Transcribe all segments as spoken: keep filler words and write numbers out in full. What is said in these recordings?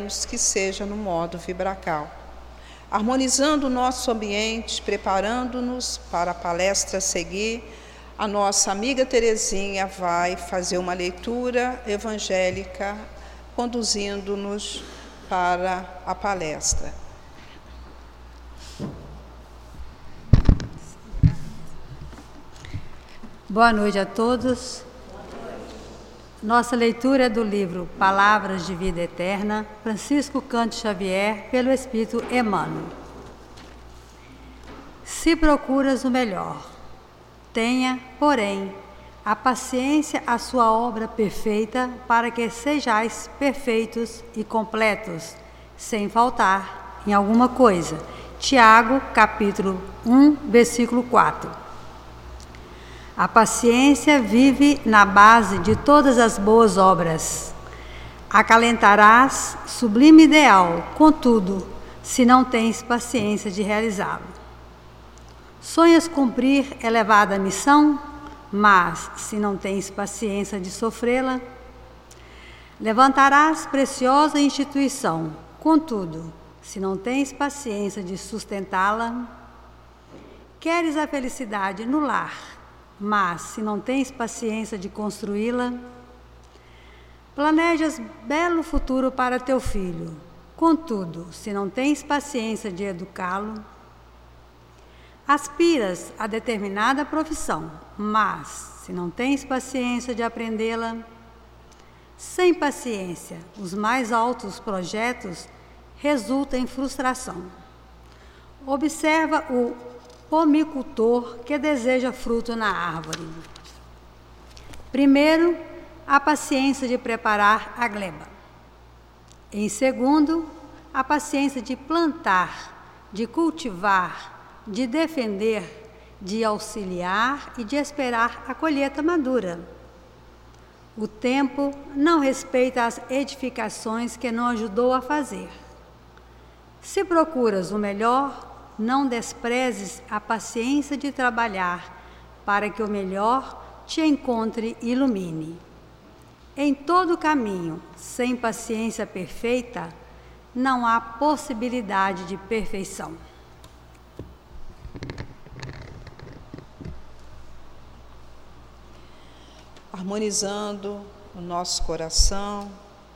que seja no modo vibracal. Harmonizando o nosso ambiente, preparando-nos para a palestra a seguir, a nossa amiga Terezinha vai fazer uma leitura evangélica, conduzindo-nos para a palestra. Boa noite a todos. Nossa leitura é do livro Palavras de Vida Eterna, Francisco Cândido Xavier, pelo Espírito Emmanuel. Se procuras o melhor, tenha, porém, a paciência a sua obra perfeita, para que sejais perfeitos e completos, sem faltar em alguma coisa. Tiago, capítulo um, versículo quatro. A paciência vive na base de todas as boas obras. Acalentarás sublime ideal, contudo, se não tens paciência de realizá-lo. Sonhas cumprir elevada missão, mas se não tens paciência de sofrê-la, levantarás preciosa instituição, contudo, se não tens paciência de sustentá-la. Queres a felicidade no lar, mas se não tens paciência de construí-la. Planejas belo futuro para teu filho, contudo, se não tens paciência de educá-lo. Aspiras a determinada profissão, mas se não tens paciência de aprendê-la. Sem paciência, os mais altos projetos resultam em frustração. Observa o pomicultor que deseja fruto na árvore. Primeiro, a paciência de preparar a gleba. Em segundo, a paciência de plantar, de cultivar, de defender, de auxiliar e de esperar a colheita madura. O tempo não respeita as edificações que não ajudou a fazer. Se procuras o melhor, não desprezes a paciência de trabalhar, para que o melhor te encontre e ilumine. Em todo caminho, sem paciência perfeita, não há possibilidade de perfeição. Harmonizando o nosso coração,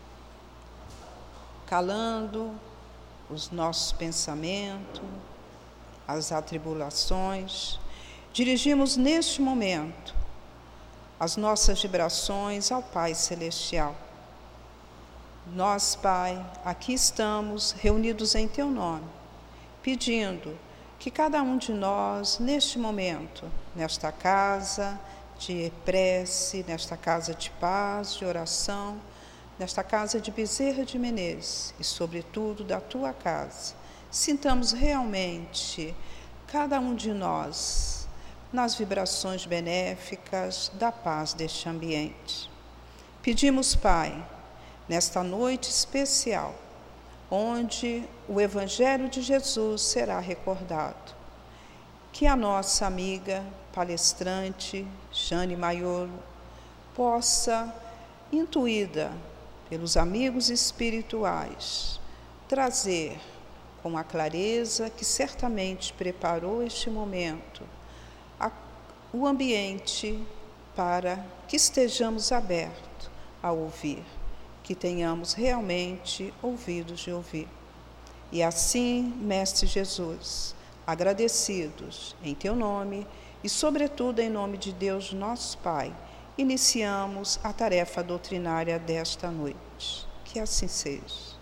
calando os nossos pensamentos, as atribulações, dirigimos neste momento as nossas vibrações ao Pai Celestial. Nós, Pai, aqui estamos reunidos em Teu nome, pedindo que cada um de nós, neste momento, nesta casa de prece, nesta casa de paz, de oração, nesta casa de Bezerra de Menezes e, sobretudo, da Tua casa, sintamos realmente, cada um de nós, nas vibrações benéficas da paz deste ambiente. Pedimos, Pai, nesta noite especial, onde o Evangelho de Jesus será recordado, que a nossa amiga palestrante, Jane Maiolo, possa, intuída pelos amigos espirituais, trazer com a clareza que certamente preparou este momento, a, o ambiente para que estejamos abertos a ouvir, que tenhamos realmente ouvidos de ouvir. E assim, Mestre Jesus, agradecidos em Teu nome e, sobretudo, em nome de Deus, nosso Pai, iniciamos a tarefa doutrinária desta noite. Que assim seja.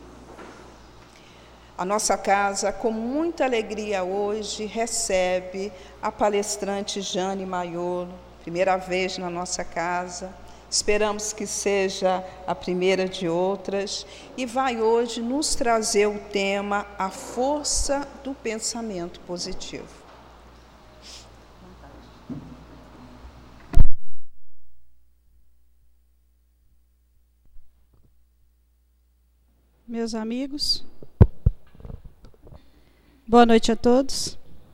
A nossa casa, com muita alegria hoje, recebe a palestrante Jane Maiolo, primeira vez na nossa casa. Esperamos que seja a primeira de outras, e vai hoje nos trazer o tema A Força do Pensamento Positivo. Meus amigos, boa noite a todos.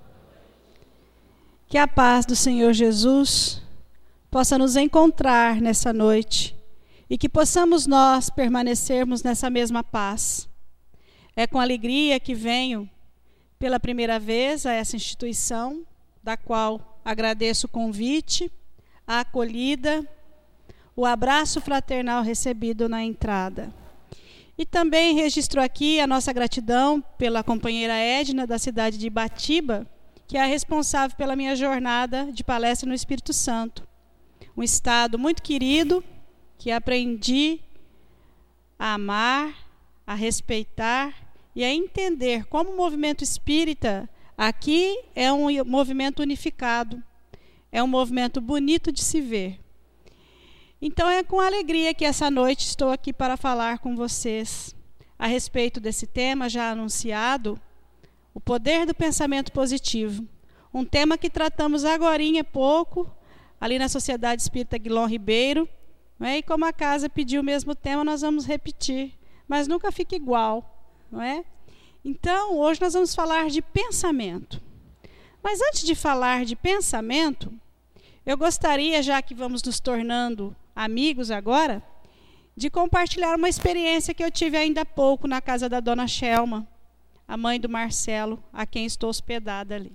Que a paz do Senhor Jesus possa nos encontrar nessa noite e que possamos nós permanecermos nessa mesma paz. É com alegria que venho pela primeira vez a essa instituição, da qual agradeço o convite, a acolhida, o abraço fraternal recebido na entrada. E também registro aqui a nossa gratidão pela companheira Edna, da cidade de Ibatiba, que é a responsável pela minha jornada de palestra no Espírito Santo. Um estado muito querido, que aprendi a amar, a respeitar e a entender como o movimento espírita aqui é um movimento unificado, é um movimento bonito de se ver. Então é com alegria que essa noite estou aqui para falar com vocês a respeito desse tema já anunciado, o poder do pensamento positivo. Um tema que tratamos agorinha pouco, ali na Sociedade Espírita Guilom Ribeiro, não é? E como a casa pediu o mesmo tema, nós vamos repetir, mas nunca fica igual, não é? Então, hoje nós vamos falar de pensamento. Mas antes de falar de pensamento, eu gostaria, já que vamos nos tornando amigos agora, de compartilhar uma experiência que eu tive ainda há pouco na casa da dona Shelma, a mãe do Marcelo, a quem estou hospedada ali.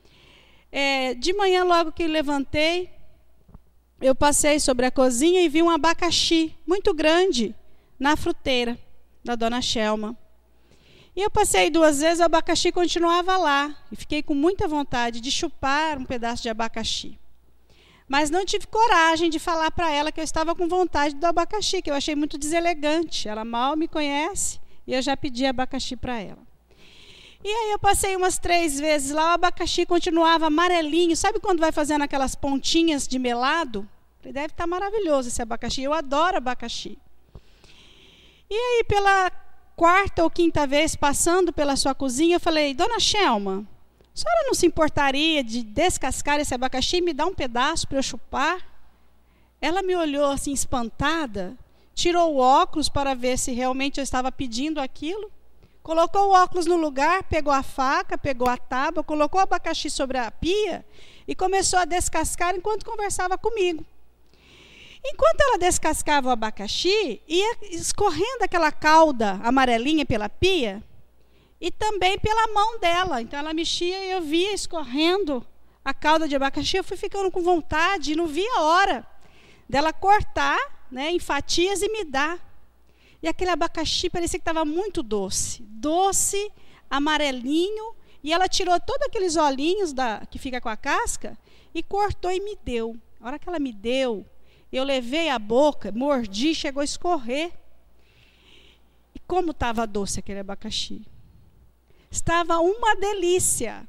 É, de manhã, logo que levantei, eu passei sobre a cozinha e vi um abacaxi muito grande na fruteira da dona Shelma. E eu passei duas vezes, o abacaxi continuava lá. E fiquei com muita vontade de chupar um pedaço de abacaxi. Mas não tive coragem de falar para ela que eu estava com vontade do abacaxi, que eu achei muito deselegante. Ela mal me conhece e eu já pedi abacaxi para ela. E aí eu passei umas três vezes lá, o abacaxi continuava amarelinho. Sabe quando vai fazendo aquelas pontinhas de melado? Deve estar maravilhoso esse abacaxi. Eu adoro abacaxi. E aí, pela quarta ou quinta vez, passando pela sua cozinha, eu falei, dona Shelma, a senhora não se importaria de descascar esse abacaxi e me dar um pedaço para eu chupar? Ela me olhou assim, espantada, tirou o óculos para ver se realmente eu estava pedindo aquilo, colocou o óculos no lugar, pegou a faca, pegou a tábua, colocou o abacaxi sobre a pia e começou a descascar enquanto conversava comigo. Enquanto ela descascava o abacaxi, ia escorrendo aquela calda amarelinha pela pia e também pela mão dela. Então ela mexia e eu via escorrendo a calda de abacaxi. Eu fui ficando com vontade e não via a hora dela cortar, né, em fatias e me dar. E aquele abacaxi parecia que estava muito doce. Doce, amarelinho. E ela tirou todos aqueles olhinhos da, que fica com a casca e cortou e me deu. A hora que ela me deu, eu levei a boca, mordi, chegou a escorrer. E como estava doce aquele abacaxi. Estava uma delícia.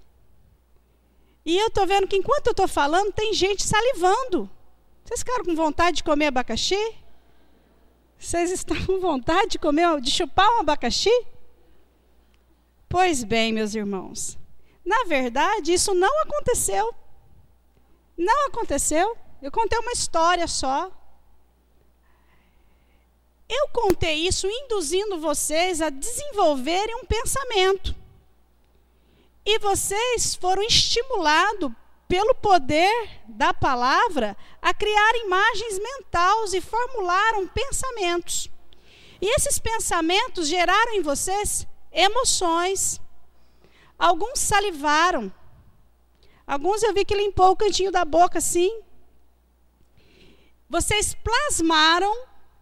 E eu estou vendo que enquanto eu estou falando, tem gente salivando. Vocês ficaram com vontade de comer abacaxi? Vocês estão com vontade de comer, de chupar um abacaxi? Pois bem, meus irmãos, na verdade, isso não aconteceu. Não aconteceu. Eu contei uma história só. Eu contei isso induzindo vocês a desenvolverem um pensamento. E vocês foram estimulados pelo poder da palavra a criar imagens mentais e formularam pensamentos. E esses pensamentos geraram em vocês emoções. Alguns salivaram. Alguns eu vi que limpou o cantinho da boca assim. Vocês plasmaram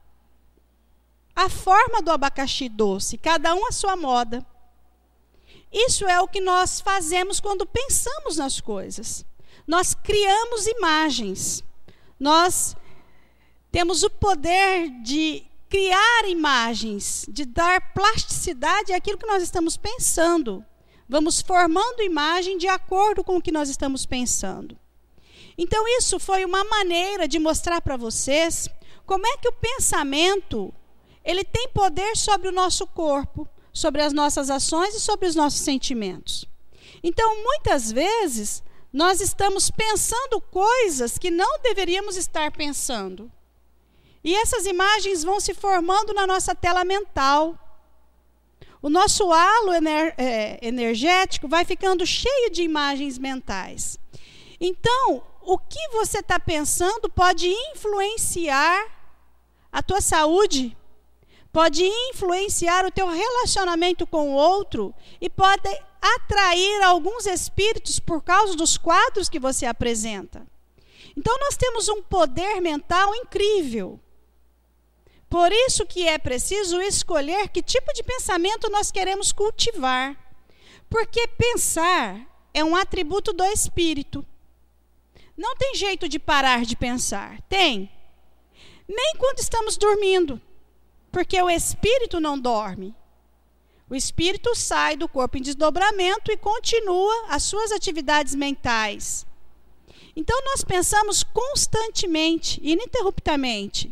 a forma do abacaxi doce, cada um à sua moda. Isso é o que nós fazemos quando pensamos nas coisas. Nós criamos imagens. Nós temos o poder de criar imagens, de dar plasticidade àquilo que nós estamos pensando. Vamos formando imagem de acordo com o que nós estamos pensando. Então, isso foi uma maneira de mostrar para vocês como é que o pensamento ele tem poder sobre o nosso corpo, sobre as nossas ações e sobre os nossos sentimentos. Então, muitas vezes, nós estamos pensando coisas que não deveríamos estar pensando. E essas imagens vão se formando na nossa tela mental. O nosso halo ener- é, energético vai ficando cheio de imagens mentais. Então, o que você está pensando pode influenciar a tua saúde, pode influenciar o teu relacionamento com o outro e pode atrair alguns espíritos por causa dos quadros que você apresenta. Então nós temos um poder mental incrível. Por isso que é preciso escolher que tipo de pensamento nós queremos cultivar. Porque pensar é um atributo do espírito. Não tem jeito de parar de pensar. Tem. Nem quando estamos dormindo. Porque o espírito não dorme. O espírito sai do corpo em desdobramento e continua as suas atividades mentais. Então nós pensamos constantemente, ininterruptamente.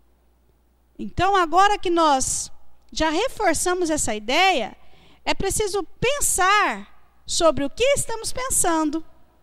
Então agora que nós já reforçamos essa ideia, é preciso pensar sobre o que estamos pensando.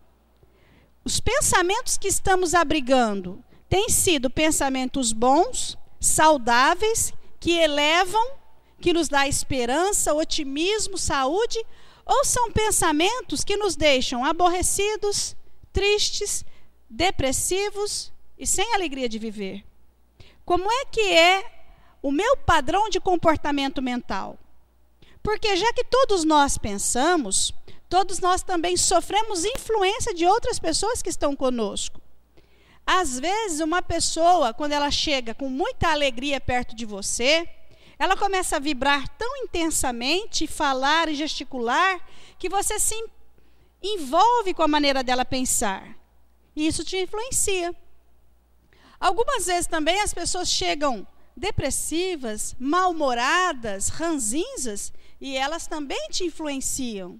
Os pensamentos que estamos abrigando têm sido pensamentos bons, saudáveis, que elevam, que nos dá esperança, otimismo, saúde, ou são pensamentos que nos deixam aborrecidos, tristes, depressivos e sem alegria de viver? Como é que é o meu padrão de comportamento mental? Porque já que todos nós pensamos, todos nós também sofremos influência de outras pessoas que estão conosco. Às vezes, uma pessoa, quando ela chega com muita alegria perto de você, ela começa a vibrar tão intensamente, falar e gesticular, que você se envolve com a maneira dela pensar. E isso te influencia. Algumas vezes também as pessoas chegam depressivas, mal-humoradas, ranzinzas, e elas também te influenciam.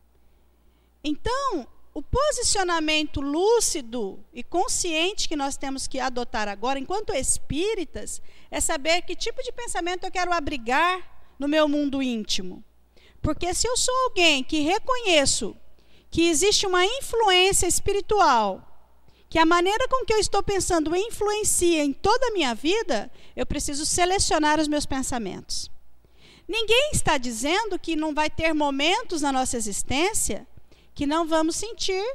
Então, o posicionamento lúcido e consciente que nós temos que adotar agora, enquanto espíritas, é saber que tipo de pensamento eu quero abrigar no meu mundo íntimo. Porque se eu sou alguém que reconheço que existe uma influência espiritual, que a maneira com que eu estou pensando influencia em toda a minha vida, eu preciso selecionar os meus pensamentos. Ninguém está dizendo que não vai ter momentos na nossa existência que não vamos sentir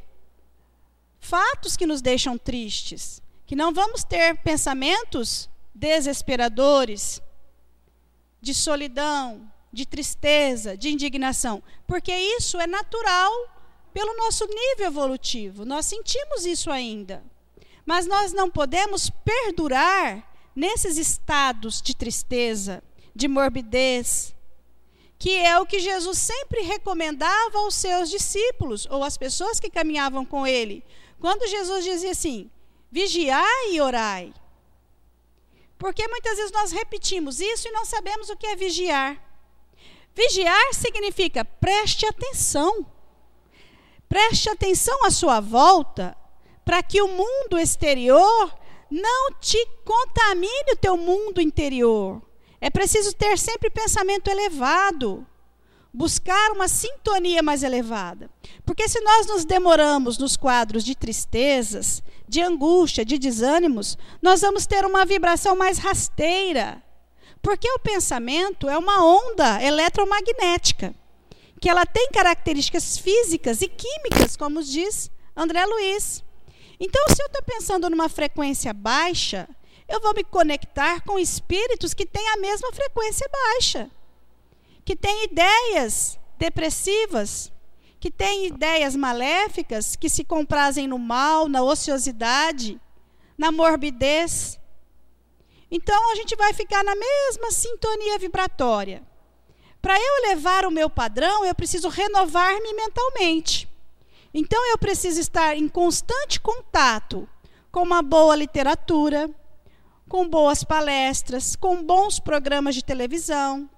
fatos que nos deixam tristes, que não vamos ter pensamentos desesperadores, de solidão, de tristeza, de indignação, porque isso é natural pelo nosso nível evolutivo, nós sentimos isso ainda. Mas nós não podemos perdurar nesses estados de tristeza, de morbidez, que é o que Jesus sempre recomendava aos seus discípulos, ou às pessoas que caminhavam com ele. Quando Jesus dizia assim, vigiai e orai. Porque muitas vezes nós repetimos isso e não sabemos o que é vigiar. Vigiar significa preste atenção. Preste atenção à sua volta, para que o mundo exterior não te contamine o teu mundo interior. É preciso ter sempre pensamento elevado, buscar uma sintonia mais elevada. Porque se nós nos demoramos nos quadros de tristezas, de angústia, de desânimos, nós vamos ter uma vibração mais rasteira. Porque o pensamento é uma onda eletromagnética, que ela tem características físicas e químicas, como diz André Luiz. Então, se eu estou pensando numa frequência baixa, eu vou me conectar com espíritos que têm a mesma frequência baixa, que têm ideias depressivas, que têm ideias maléficas, que se comprazem no mal, na ociosidade, na morbidez. Então, a gente vai ficar na mesma sintonia vibratória. Para eu elevar o meu padrão, eu preciso renovar-me mentalmente. Então, eu preciso estar em constante contato com uma boa literatura, com boas palestras, com bons programas de televisão,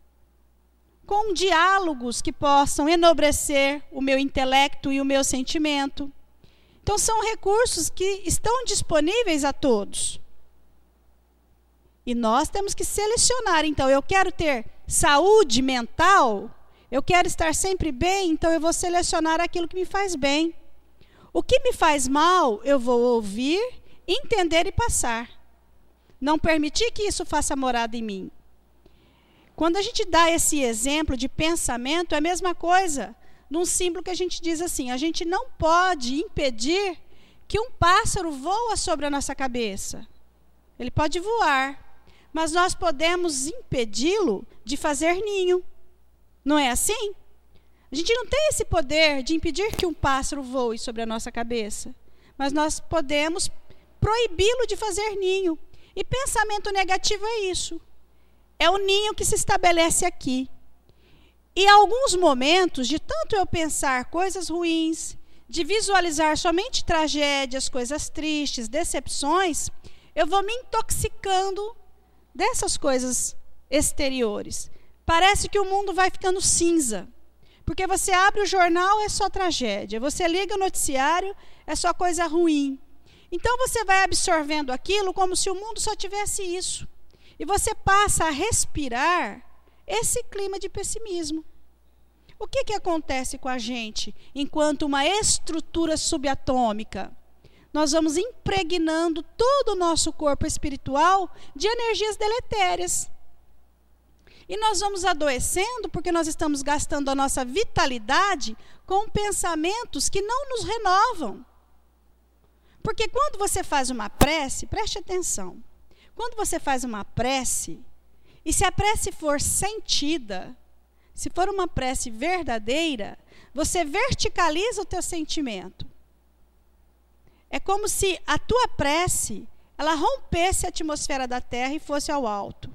com diálogos que possam enobrecer o meu intelecto e o meu sentimento. Então, são recursos que estão disponíveis a todos. E nós temos que selecionar. Então, eu quero ter saúde mental, eu quero estar sempre bem, então eu vou selecionar aquilo que me faz bem. O que me faz mal, eu vou ouvir, entender e passar. Não permitir que isso faça morada em mim. Quando a gente dá esse exemplo de pensamento, é a mesma coisa num símbolo que a gente diz assim, a gente não pode impedir que um pássaro voa sobre a nossa cabeça. ele pode voar, mas nós podemos impedi-lo de fazer ninho. Não é assim? A gente não tem esse poder de impedir que um pássaro voe sobre a nossa cabeça, mas nós podemos proibi-lo de fazer ninho. E pensamento negativo é isso. É o ninho que se estabelece aqui. E alguns momentos, de tanto eu pensar coisas ruins, de visualizar somente tragédias, coisas tristes, decepções, eu vou me intoxicando dessas coisas exteriores. Parece que o mundo vai ficando cinza. Porque você abre o jornal, é só tragédia. Você liga o noticiário, é só coisa ruim. Então você vai absorvendo aquilo como se o mundo só tivesse isso. E você passa a respirar esse clima de pessimismo. O que, que acontece com a gente enquanto uma estrutura subatômica? Nós vamos impregnando todo o nosso corpo espiritual de energias deletérias. E nós vamos adoecendo porque nós estamos gastando a nossa vitalidade com pensamentos que não nos renovam. Porque quando você faz uma prece, preste atenção, quando você faz uma prece, e se a prece for sentida, se for uma prece verdadeira, você verticaliza o teu sentimento. É como se a tua prece, ela rompesse a atmosfera da Terra e fosse ao alto.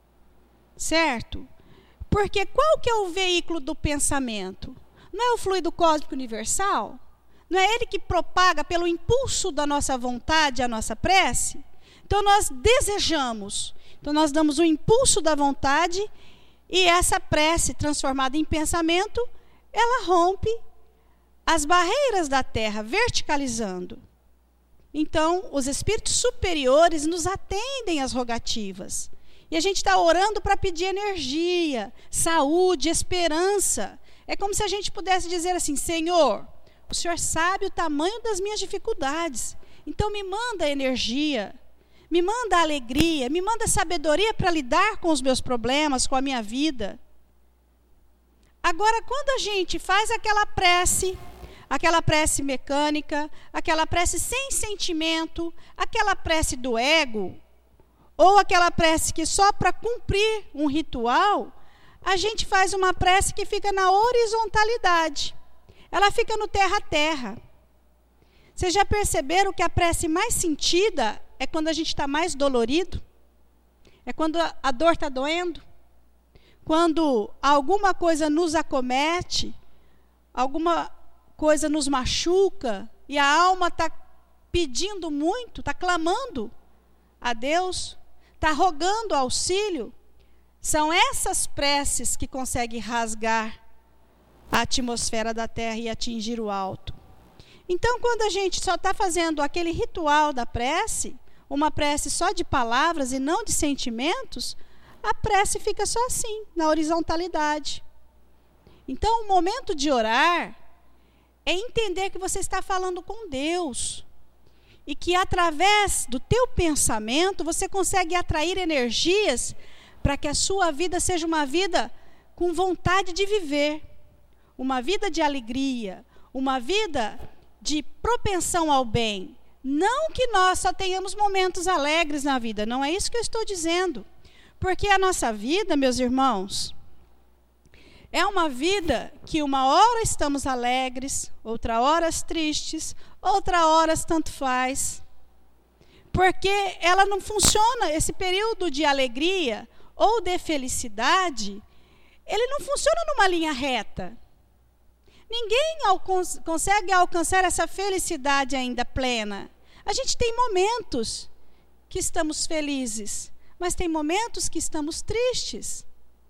Certo? Porque qual que é o veículo do pensamento? Não é o fluido cósmico universal? Não é ele que propaga pelo impulso da nossa vontade a nossa prece? Então nós desejamos, então nós damos o impulso da vontade e essa prece transformada em pensamento, ela rompe as barreiras da Terra, verticalizando. Então os espíritos superiores nos atendem às rogativas. E a gente está orando para pedir energia, saúde, esperança. É como se a gente pudesse dizer assim, Senhor, o Senhor sabe o tamanho das minhas dificuldades. Então me manda energia, me manda alegria, me manda sabedoria para lidar com os meus problemas, com a minha vida. Agora, quando a gente faz aquela prece, aquela prece mecânica, aquela prece sem sentimento, aquela prece do ego, ou aquela prece que só para cumprir um ritual, a gente faz uma prece que fica na horizontalidade. Ela fica no terra a terra. Vocês já perceberam que a prece mais sentida é quando a gente está mais dolorido? É quando a dor está doendo? Quando alguma coisa nos acomete, alguma coisa nos machuca, e a alma está pedindo muito, está clamando a Deus, está rogando auxílio, são essas preces que conseguem rasgar a atmosfera da Terra e atingir o alto. Então, quando a gente só está fazendo aquele ritual da prece, uma prece só de palavras e não de sentimentos, a prece fica só assim, na horizontalidade. Então, o momento de orar é entender que você está falando com Deus. E que através do teu pensamento você consegue atrair energias para que a sua vida seja uma vida com vontade de viver, uma vida de alegria, uma vida de propensão ao bem. Não que nós só tenhamos momentos alegres na vida, não é isso que eu estou dizendo. Porque a nossa vida, meus irmãos, é uma vida que uma hora estamos alegres, outra hora tristes, outra hora tanto faz. Porque ela não funciona, esse período de alegria ou de felicidade, ele não funciona numa linha reta. Ninguém alcance, consegue alcançar essa felicidade ainda plena. A gente tem momentos que estamos felizes, mas tem momentos que estamos tristes.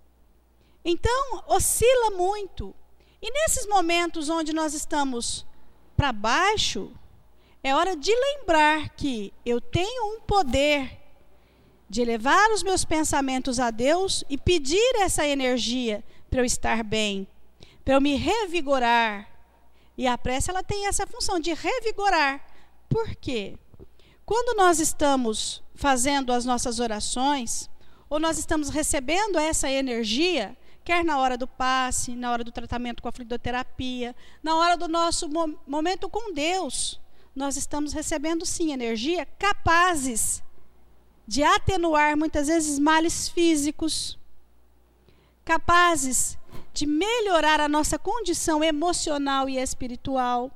Então, oscila muito. E nesses momentos onde nós estamos para baixo, é hora de lembrar que eu tenho um poder de elevar os meus pensamentos a Deus e pedir essa energia para eu estar bem, para eu me revigorar. E a prece, ela tem essa função de revigorar. Por quê? Quando nós estamos fazendo as nossas orações, ou nós estamos recebendo essa energia, quer na hora do passe, na hora do tratamento com a fluidoterapia, na hora do nosso mo- momento com Deus, nós estamos recebendo sim energia, capazes de atenuar muitas vezes males físicos, capazes de melhorar a nossa condição emocional e espiritual.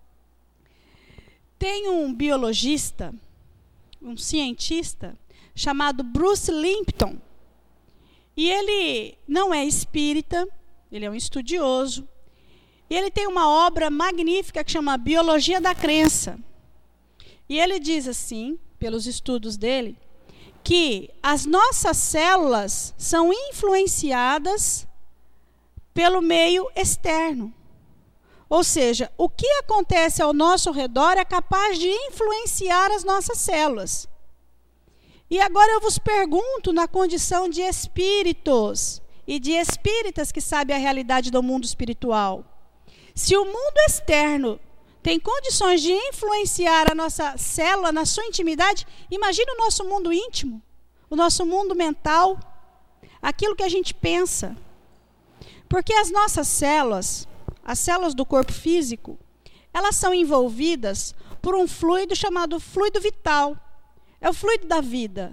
Tem um biologista, um cientista, chamado Bruce Lipton, e ele não é espírita, ele é um estudioso, e ele tem uma obra magnífica que chama Biologia da Crença. E ele diz assim, pelos estudos dele, que as nossas células são influenciadas pelo meio externo. Ou seja, o que acontece ao nosso redor é capaz de influenciar as nossas células. E agora eu vos pergunto, na condição de espíritos e de espíritas que sabem a realidade do mundo espiritual, se o mundo externo tem condições de influenciar a nossa célula na sua intimidade, imagine o nosso mundo íntimo, o nosso mundo mental, aquilo que a gente pensa. Porque as nossas células, as células do corpo físico, elas são envolvidas por um fluido chamado fluido vital. É o fluido da vida.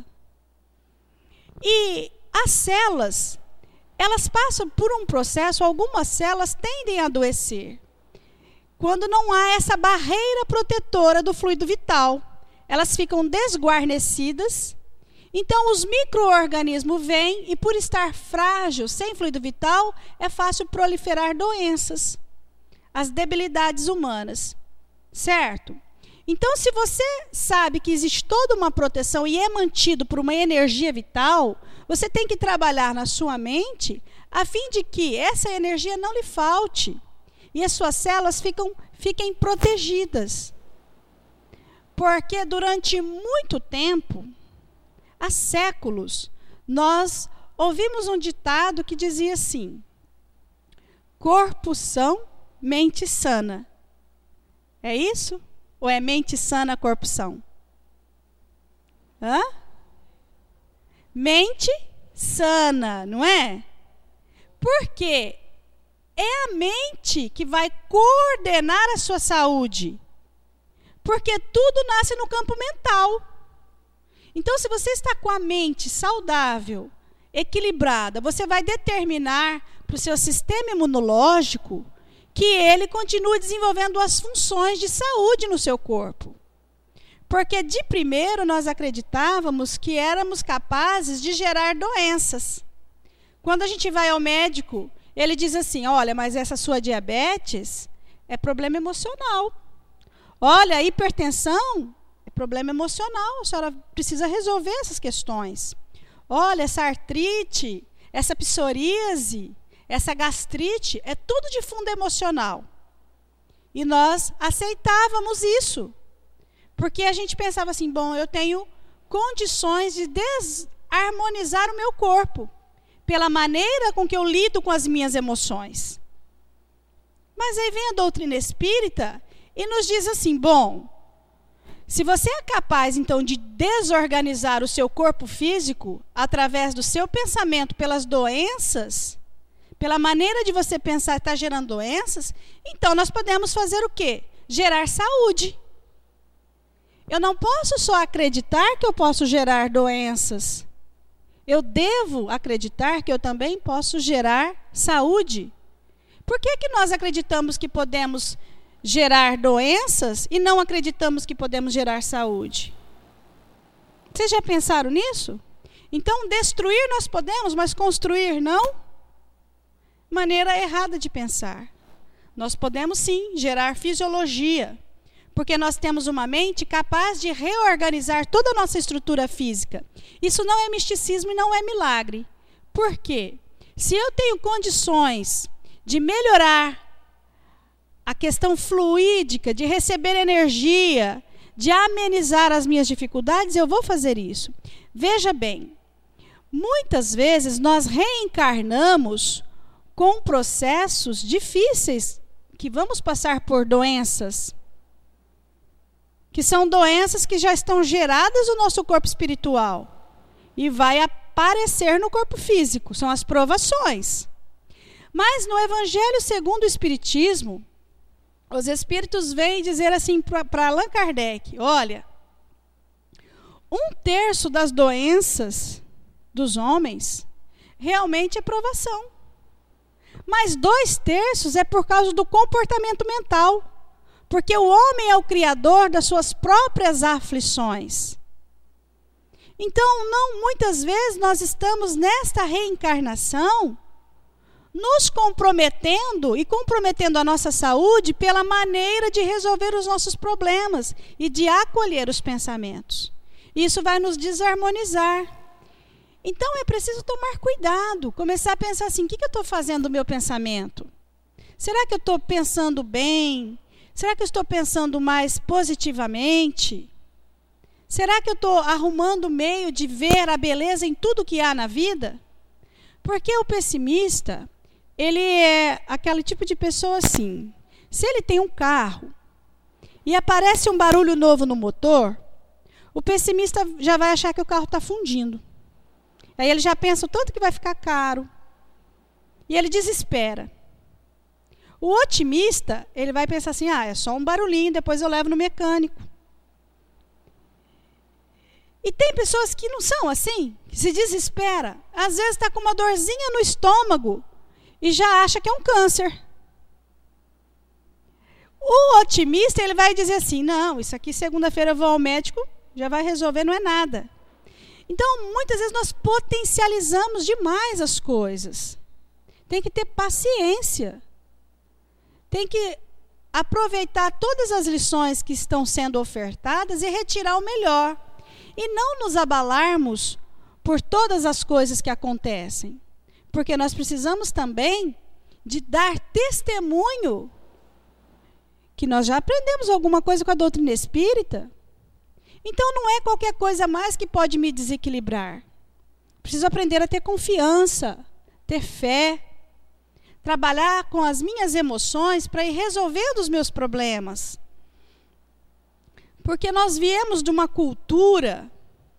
E as células, elas passam por um processo, algumas células tendem a adoecer. Quando não há essa barreira protetora do fluido vital, elas ficam desguarnecidas. Então, os micro-organismos vêm e, por estar frágil, sem fluido vital, é fácil proliferar doenças, as debilidades humanas. Certo? Então, se você sabe que existe toda uma proteção e é mantido por uma energia vital, você tem que trabalhar na sua mente a fim de que essa energia não lhe falte e as suas células ficam, fiquem protegidas. Porque durante muito tempo, há séculos, nós ouvimos um ditado que dizia assim: corpo são, mente sana. É isso? Ou é mente sana, corpo são? Hã? Mente sana, não é? Porque é a mente que vai coordenar a sua saúde. Porque tudo nasce no campo mental. Então, se você está com a mente saudável, equilibrada, você vai determinar para o seu sistema imunológico que ele continue desenvolvendo as funções de saúde no seu corpo. Porque de primeiro nós acreditávamos que éramos capazes de gerar doenças. Quando a gente vai ao médico, ele diz assim: olha, mas essa sua diabetes é problema emocional. Olha, a hipertensão é problema emocional, a senhora precisa resolver essas questões. Olha, essa artrite, essa psoríase, essa gastrite, é tudo de fundo emocional. E nós aceitávamos isso. Porque a gente pensava assim, bom, eu tenho condições de desarmonizar o meu corpo, pela maneira com que eu lido com as minhas emoções. Mas aí vem a doutrina espírita e nos diz assim, bom, se você é capaz, então, de desorganizar o seu corpo físico através do seu pensamento pelas doenças, pela maneira de você pensar está gerando doenças, então nós podemos fazer o quê? Gerar saúde. Eu não posso só acreditar que eu posso gerar doenças. Eu devo acreditar que eu também posso gerar saúde. Por que que nós acreditamos que podemos gerar doenças e não acreditamos que podemos gerar saúde? Vocês já pensaram nisso? Então, destruir nós podemos, mas construir não? Maneira errada de pensar. Nós podemos sim gerar fisiologia, porque nós temos uma mente capaz de reorganizar toda a nossa estrutura física. Isso não é misticismo e não é milagre. Por quê? Se eu tenho condições de melhorar a questão fluídica, de receber energia, de amenizar as minhas dificuldades, eu vou fazer isso. Veja bem, muitas vezes nós reencarnamos com processos difíceis, que vamos passar por doenças, que são doenças que já estão geradas no nosso corpo espiritual e vai aparecer no corpo físico, são as provações. Mas no Evangelho segundo o Espiritismo, os Espíritos vêm dizer assim para Allan Kardec, olha, um terço das doenças dos homens realmente é provação. Mas dois terços é por causa do comportamento mental. Porque o homem é o criador das suas próprias aflições. Então, não, muitas vezes nós estamos nesta reencarnação nos comprometendo e comprometendo a nossa saúde pela maneira de resolver os nossos problemas e de acolher os pensamentos. Isso vai nos desarmonizar. Então é preciso tomar cuidado, começar a pensar assim, o que, que eu estou fazendo do meu pensamento? Será que eu estou pensando bem? Será que eu estou pensando mais positivamente? Será que eu estou arrumando meio de ver a beleza em tudo que há na vida? Porque o pessimista, ele é aquele tipo de pessoa assim, se ele tem um carro e aparece um barulho novo no motor, o pessimista já vai achar que o carro está fundindo. Aí ele já pensa o tanto que vai ficar caro. E ele desespera. O otimista, ele vai pensar assim, ah, é só um barulhinho, depois eu levo no mecânico. E tem pessoas que não são assim, que se desespera. Às vezes está com uma dorzinha no estômago e já acha que é um câncer. O otimista, ele vai dizer assim, não, isso aqui segunda-feira eu vou ao médico, já vai resolver, não é nada. Então, muitas vezes nós potencializamos demais as coisas. Tem que ter paciência. Tem que aproveitar todas as lições que estão sendo ofertadas e retirar o melhor. E não nos abalarmos por todas as coisas que acontecem. Porque nós precisamos também de dar testemunho que nós já aprendemos alguma coisa com a doutrina espírita. Então não é qualquer coisa mais que pode me desequilibrar. Preciso aprender a ter confiança, ter fé, trabalhar com as minhas emoções para ir resolvendo os meus problemas. Porque nós viemos de uma cultura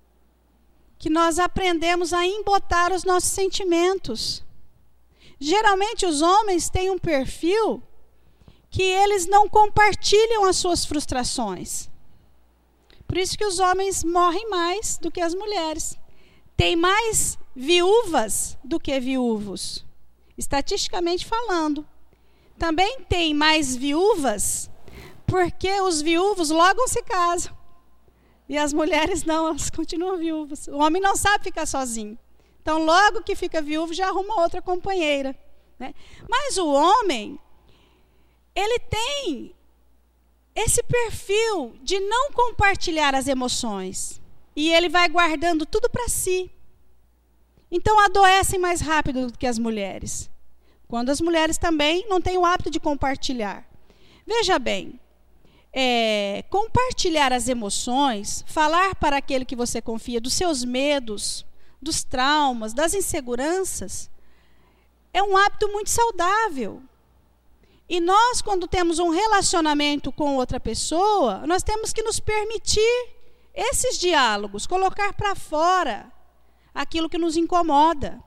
que nós aprendemos a embotar os nossos sentimentos. Geralmente os homens têm um perfil que eles não compartilham as suas frustrações. Por isso que os homens morrem mais do que as mulheres. Tem mais viúvas do que viúvos, estatisticamente falando. Também tem mais viúvas, porque os viúvos logo se casam. E as mulheres não, elas continuam viúvas. O homem não sabe ficar sozinho. Então, logo que fica viúvo, já arruma outra companheira, né? Mas o homem, ele tem esse perfil de não compartilhar as emoções. E ele vai guardando tudo para si. Então adoecem mais rápido do que as mulheres. Quando as mulheres também não têm o hábito de compartilhar. Veja bem, é, compartilhar as emoções, falar para aquele que você confia dos seus medos, dos traumas, das inseguranças, é um hábito muito saudável. E nós, quando temos um relacionamento com outra pessoa, nós temos que nos permitir esses diálogos, colocar para fora aquilo que nos incomoda.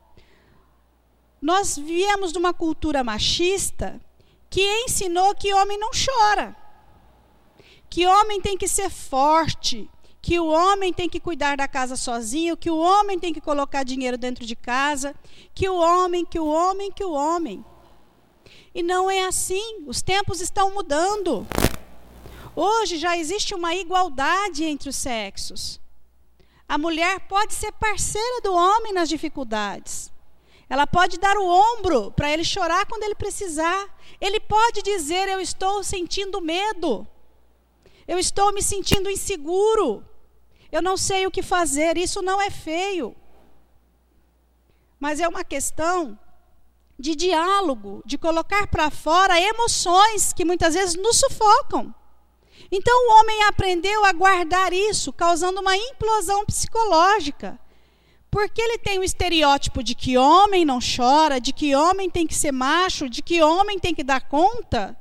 Nós viemos de uma cultura machista que ensinou que homem não chora, que homem tem que ser forte, que o homem tem que cuidar da casa sozinho, que o homem tem que colocar dinheiro dentro de casa, que o homem, que o homem, que o homem. E não é assim, os tempos estão mudando. Hoje já existe uma igualdade entre os sexos. A mulher pode ser parceira do homem nas dificuldades. Ela pode dar o ombro para ele chorar quando ele precisar. Ele pode dizer, eu estou sentindo medo. Eu estou me sentindo inseguro. Eu não sei o que fazer. Isso não é feio. Mas é uma questão de diálogo, de colocar para fora emoções que muitas vezes nos sufocam. Então o homem aprendeu a guardar isso, causando uma implosão psicológica. Porque ele tem o estereótipo de que homem não chora, de que homem tem que ser macho, de que homem tem que dar conta.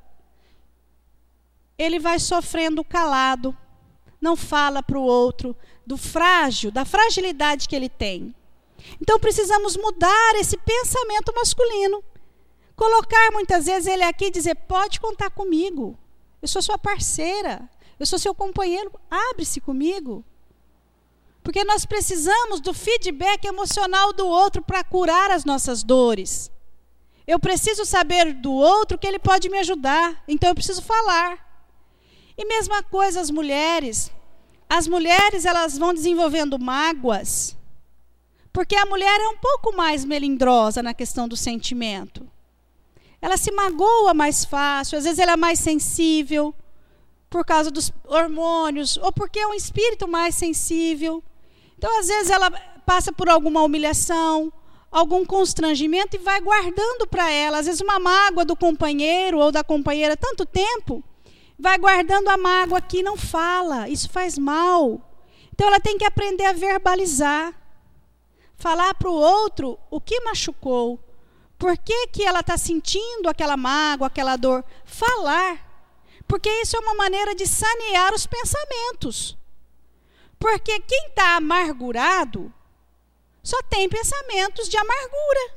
Ele vai sofrendo calado, não fala para o outro do frágil, da fragilidade que ele tem. Então precisamos mudar esse pensamento masculino. Colocar muitas vezes ele aqui e dizer, pode contar comigo. Eu sou sua parceira, eu sou seu companheiro, abre-se comigo. Porque nós precisamos do feedback emocional do outro para curar as nossas dores. Eu preciso saber do outro que ele pode me ajudar, então eu preciso falar. E mesma coisa as mulheres. As mulheres, elas vão desenvolvendo mágoas, porque a mulher é um pouco mais melindrosa na questão do sentimento. Ela se magoa mais fácil, às vezes ela é mais sensível por causa dos hormônios, ou porque é um espírito mais sensível. Então, às vezes, ela passa por alguma humilhação, algum constrangimento e vai guardando para ela, às vezes, uma mágoa do companheiro ou da companheira tanto tempo, vai guardando a mágoa que não fala, isso faz mal. Então, ela tem que aprender a verbalizar, falar para o outro o que machucou, por que, que ela está sentindo aquela mágoa, aquela dor. Falar, porque isso é uma maneira de sanear os pensamentos. Porque quem está amargurado só tem pensamentos de amargura.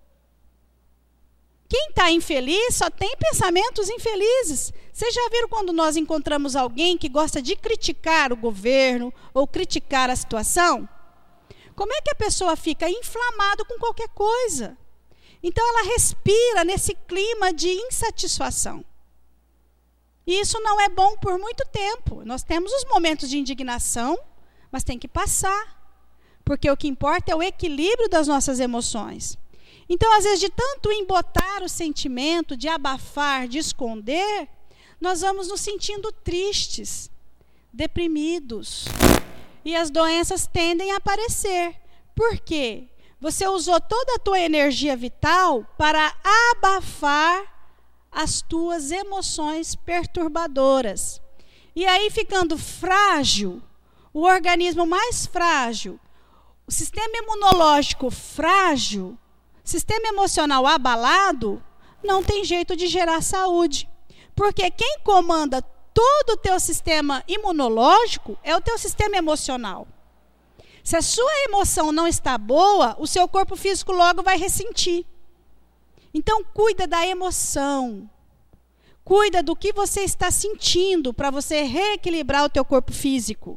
Quem está infeliz só tem pensamentos infelizes. Vocês já viram quando nós encontramos alguém que gosta de criticar o governo ou criticar a situação? Como é que a pessoa fica inflamada com qualquer coisa? Então ela respira nesse clima de insatisfação. E isso não é bom por muito tempo. Nós temos os momentos de indignação, mas tem que passar. Porque o que importa é o equilíbrio das nossas emoções. Então, às vezes, de tanto embotar o sentimento, de abafar, de esconder, nós vamos nos sentindo tristes, deprimidos. E as doenças tendem a aparecer. Por quê? Você usou toda a tua energia vital para abafar as tuas emoções perturbadoras. E aí, ficando frágil, o organismo mais frágil, o sistema imunológico frágil, sistema emocional abalado, não tem jeito de gerar saúde. Porque quem comanda todo o teu sistema imunológico é o teu sistema emocional. Se a sua emoção não está boa, o seu corpo físico logo vai ressentir. Então, cuida da emoção. Cuida do que você está sentindo para você reequilibrar o teu corpo físico.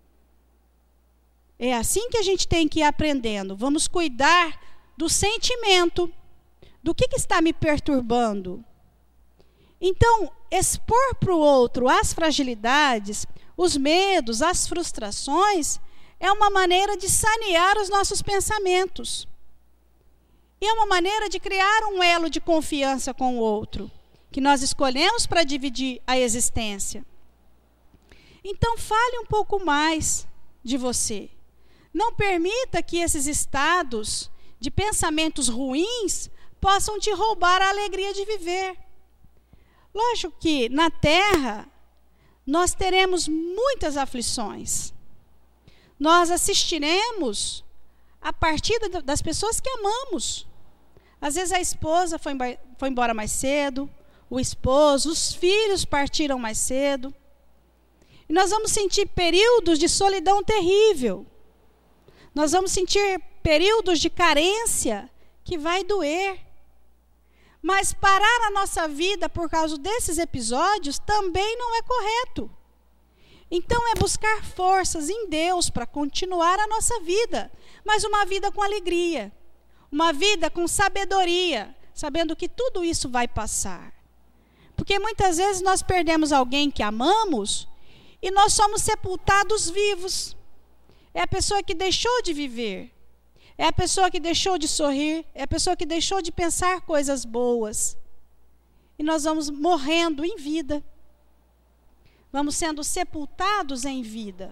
É assim que a gente tem que ir aprendendo. Vamos cuidar do sentimento. Do que, que está me perturbando? Então, expor para o outro as fragilidades, os medos, as frustrações, é uma maneira de sanear os nossos pensamentos. E é uma maneira de criar um elo de confiança com o outro, que nós escolhemos para dividir a existência. Então, fale um pouco mais de você. Não permita que esses estados de pensamentos ruins possam te roubar a alegria de viver. Lógico que na Terra nós teremos muitas aflições. Nós assistiremos a partida das pessoas que amamos. Às vezes a esposa foi, foi embora mais cedo, o esposo, os filhos partiram mais cedo. E nós vamos sentir períodos de solidão terrível. Nós vamos sentir períodos de carência que vai doer. Mas parar a nossa vida por causa desses episódios também não é correto. Então é buscar forças em Deus para continuar a nossa vida, mas uma vida com alegria, uma vida com sabedoria, sabendo que tudo isso vai passar. Porque muitas vezes nós perdemos alguém que amamos e nós somos sepultados vivos. É a pessoa que deixou de viver, é a pessoa que deixou de sorrir, é a pessoa que deixou de pensar coisas boas. E nós vamos morrendo em vida. Vamos sendo sepultados em vida.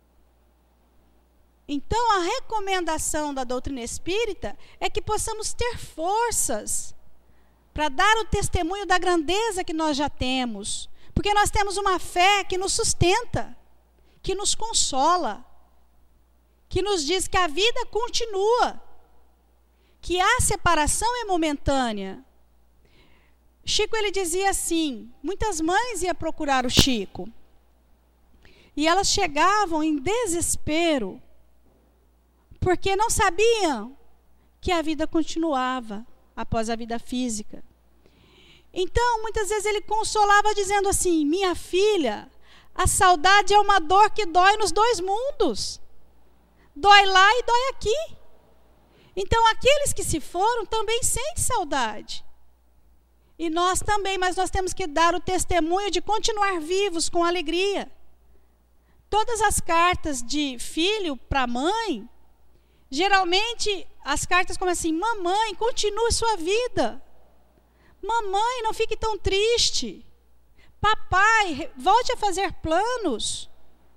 Então, a recomendação da doutrina espírita é que possamos ter forças para dar o testemunho da grandeza que nós já temos. Porque nós temos uma fé que nos sustenta, que nos consola, que nos diz que a vida continua, que a separação é momentânea. Chico, ele dizia assim, muitas mães iam procurar o Chico, e elas chegavam em desespero, porque não sabiam que a vida continuava após a vida física. Então, muitas vezes ele consolava dizendo assim, minha filha, a saudade é uma dor que dói nos dois mundos. dói lá e dói aqui. Então, aqueles que se foram também sentem saudade. E nós também, mas nós temos que dar o testemunho de continuar vivos com alegria. Todas as cartas de filho para mãe, geralmente as cartas começam assim: mamãe, continue sua vida. Mamãe, não fique tão triste. Papai, volte a fazer planos.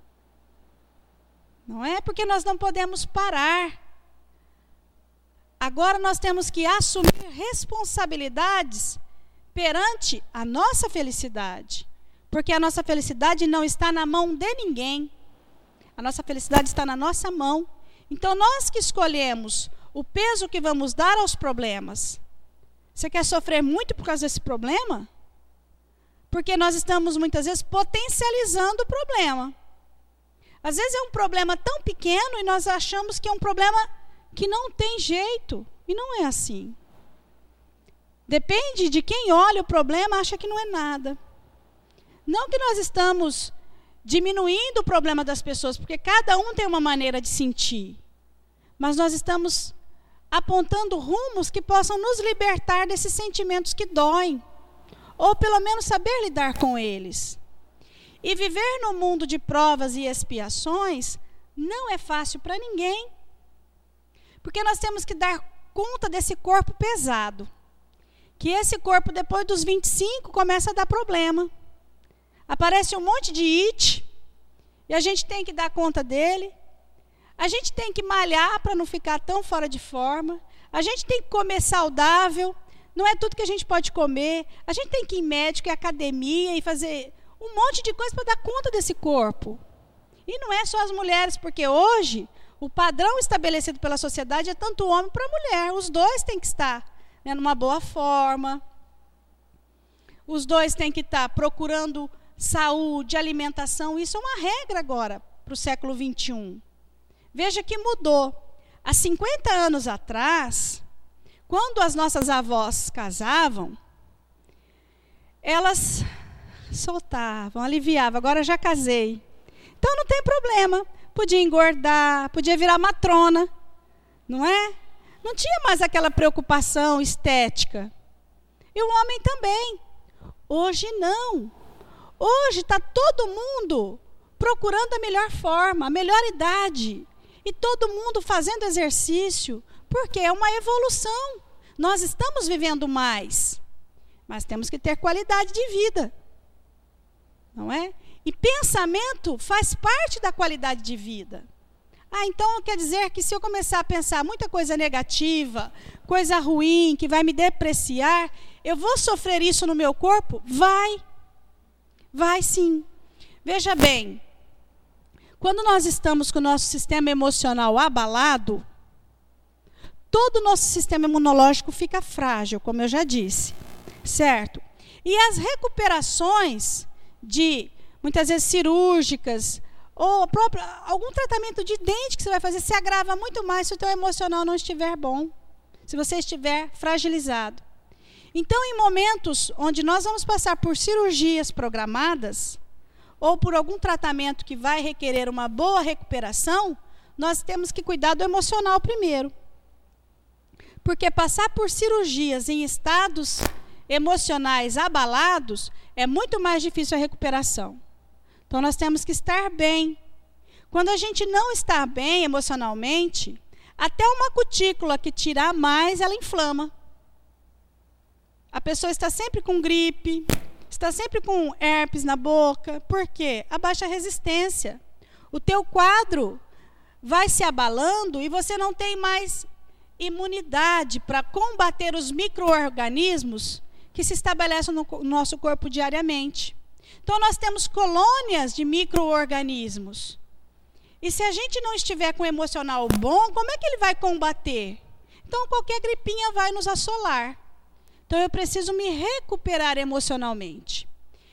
Não é? Porque nós não podemos parar. Agora nós temos que assumir responsabilidades perante a nossa felicidade. Porque a nossa felicidade não está na mão de ninguém. A nossa felicidade está na nossa mão. Então, nós que escolhemos o peso que vamos dar aos problemas. Você quer sofrer muito por causa desse problema? Porque nós estamos, muitas vezes, potencializando o problema. Às vezes é um problema tão pequeno e nós achamos que é um problema que não tem jeito. E não é assim. Depende de quem olha o problema, acha que não é nada. Não que nós estamos diminuindo o problema das pessoas, porque cada um tem uma maneira de sentir. Mas nós estamos apontando rumos que possam nos libertar desses sentimentos que doem. Ou pelo menos saber lidar com eles. E viver no mundo de provas e expiações não é fácil para ninguém. Porque nós temos que dar conta desse corpo pesado. Que esse corpo, depois dos vinte e cinco, começa a dar problema. Aparece um monte de it, e a gente tem que dar conta dele. A gente tem que malhar para não ficar tão fora de forma. A gente tem que comer saudável. Não é tudo que a gente pode comer. A gente tem que ir em médico, ir à academia e fazer um monte de coisa para dar conta desse corpo. E não é só as mulheres, porque hoje o padrão estabelecido pela sociedade é tanto homem para mulher. Os dois têm que estar, né, numa boa forma. Os dois têm que estar procurando saúde, alimentação. Isso é uma regra agora para o século vinte e um. Veja que mudou. Há cinquenta anos atrás, quando as nossas avós casavam, elas soltavam, aliviavam. Agora já casei. Então não tem problema. Podia engordar, podia virar matrona. Não é? Não tinha mais aquela preocupação estética. E o homem também. Hoje não. Hoje está todo mundo procurando a melhor forma, a melhor idade. E todo mundo fazendo exercício, porque é uma evolução. Nós estamos vivendo mais, mas temos que ter qualidade de vida. Não é? E pensamento faz parte da qualidade de vida. Ah, então quer dizer que se eu começar a pensar muita coisa negativa, coisa ruim, que vai me depreciar, eu vou sofrer isso no meu corpo? Vai. Vai sim. Veja bem, quando nós estamos com o nosso sistema emocional abalado, todo o nosso sistema imunológico fica frágil, como eu já disse, certo? E as recuperações de, muitas vezes, cirúrgicas, ou próprio, algum tratamento de dente que você vai fazer, se agrava muito mais se o teu emocional não estiver bom, se você estiver fragilizado. Então, em momentos onde nós vamos passar por cirurgias programadas, ou por algum tratamento que vai requerer uma boa recuperação, nós temos que cuidar do emocional primeiro. Porque passar por cirurgias em estados emocionais abalados é muito mais difícil a recuperação. Então, nós temos que estar bem. Quando a gente não está bem emocionalmente, até uma cutícula que tirar mais, ela inflama. A pessoa está sempre com gripe, está sempre com herpes na boca. Por quê? A baixa resistência. O teu quadro vai se abalando e você não tem mais imunidade para combater os micro-organismos que se estabelecem no nosso corpo diariamente. Então, nós temos colônias de micro-organismos. E se a gente não estiver com o emocional bom, como é que ele vai combater? Então, qualquer gripinha vai nos assolar. Então, eu preciso me recuperar emocionalmente.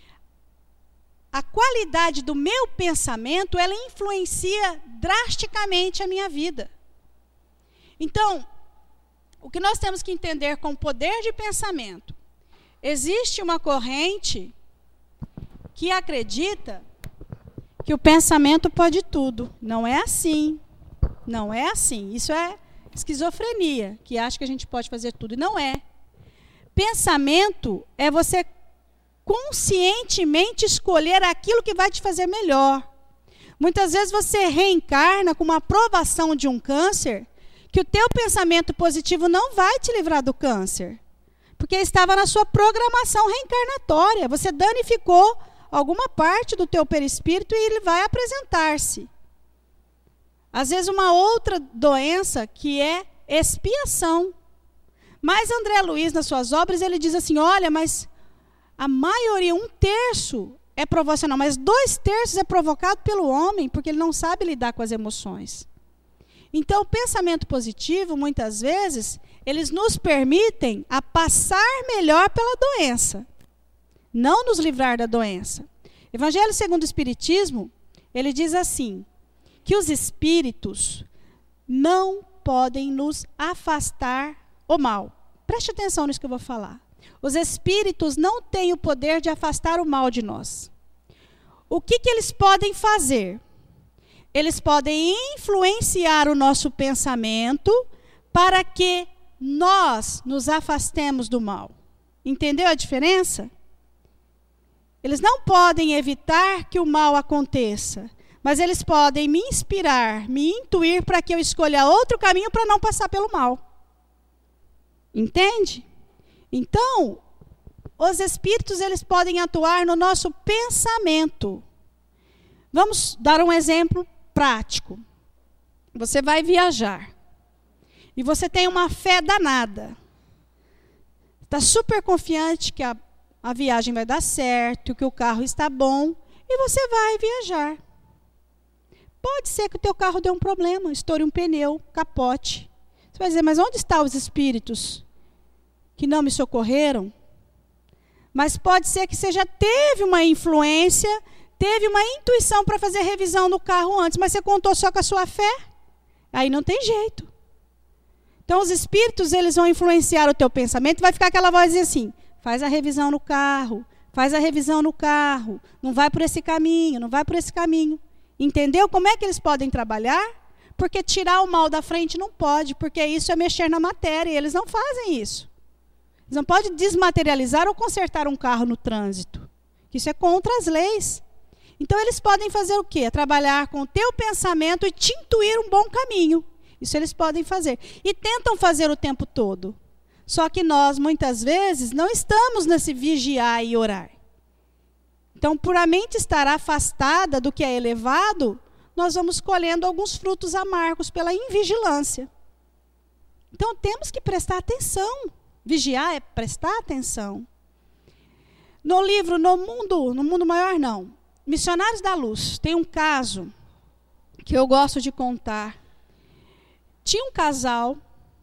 A qualidade do meu pensamento, ela influencia drasticamente a minha vida. Então, o que nós temos que entender com o poder de pensamento, existe uma corrente que acredita que o pensamento pode tudo. Não é assim. Não é assim. Isso é esquizofrenia, que acha que a gente pode fazer tudo. E não é. Pensamento é você conscientemente escolher aquilo que vai te fazer melhor. Muitas vezes você reencarna com uma aprovação de um câncer, que o teu pensamento positivo não vai te livrar do câncer, porque estava na sua programação reencarnatória. Você danificou alguma parte do teu perispírito e ele vai apresentar-se. Às vezes uma outra doença que é expiação. Mas André Luiz, nas suas obras, ele diz assim, olha, mas a maioria, um terço é provocacional, mas dois terços é provocado pelo homem, porque ele não sabe lidar com as emoções. Então, o pensamento positivo, muitas vezes, eles nos permitem a passar melhor pela doença, não nos livrar da doença. Evangelho segundo o Espiritismo, ele diz assim, que os espíritos não podem nos afastar o mal. Preste atenção nisso que eu vou falar. Os espíritos não têm o poder de afastar o mal de nós. O que, que eles podem fazer? Eles podem influenciar o nosso pensamento para que nós nos afastemos do mal. Entendeu a diferença? Eles não podem evitar que o mal aconteça, mas eles podem me inspirar, me intuir para que eu escolha outro caminho para não passar pelo mal. Entende? Então, os espíritos, eles podem atuar no nosso pensamento. Vamos dar um exemplo prático. Você vai viajar e você tem uma fé danada. Está super confiante que a, a viagem vai dar certo, que o carro está bom, e você vai viajar. Pode ser que o teu carro dê um problema, estoure um pneu, capote. Você vai dizer, mas onde estão os espíritos que não me socorreram? Mas pode ser que você já teve uma influência, teve uma intuição para fazer revisão no carro antes, mas você contou só com a sua fé? Aí não tem jeito. Então os espíritos, eles vão influenciar o teu pensamento, vai ficar aquela vozinha assim, faz a revisão no carro, faz a revisão no carro, não vai por esse caminho, não vai por esse caminho. Entendeu como é que eles podem trabalhar? Porque tirar o mal da frente não pode, porque isso é mexer na matéria, e eles não fazem isso. Eles não podem desmaterializar ou consertar um carro no trânsito. Isso é contra as leis. Então, eles podem fazer o quê? Trabalhar com o teu pensamento e te intuir um bom caminho. Isso eles podem fazer. E tentam fazer o tempo todo. Só que nós, muitas vezes, não estamos nesse vigiar e orar. Então, por a mente estar afastada do que é elevado, nós vamos colhendo alguns frutos amargos pela invigilância. Então, temos que prestar atenção. Vigiar é prestar atenção. No livro No Mundo, no Mundo Maior, não. Missionários da Luz, tem um caso que eu gosto de contar. Tinha um casal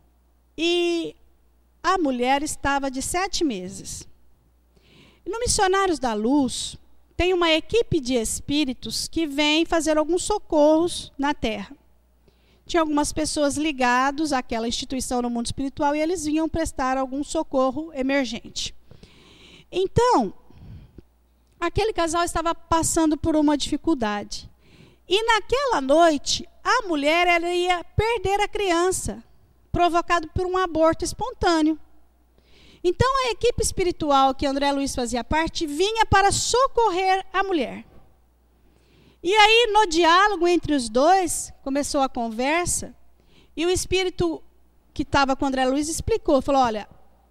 e a mulher estava de sete meses. No Missionários da Luz, tem uma equipe de espíritos que vem fazer alguns socorros na Terra. Tinha algumas pessoas ligadas àquela instituição no mundo espiritual e eles vinham prestar algum socorro emergente. Então, aquele casal estava passando por uma dificuldade. E naquela noite, a mulher ela ia perder a criança, provocado por um aborto espontâneo. Então, a equipe espiritual que André Luiz fazia parte vinha para socorrer a mulher. E aí, no diálogo entre os dois, começou a conversa, e o espírito que estava com André Luiz explicou, falou, olha,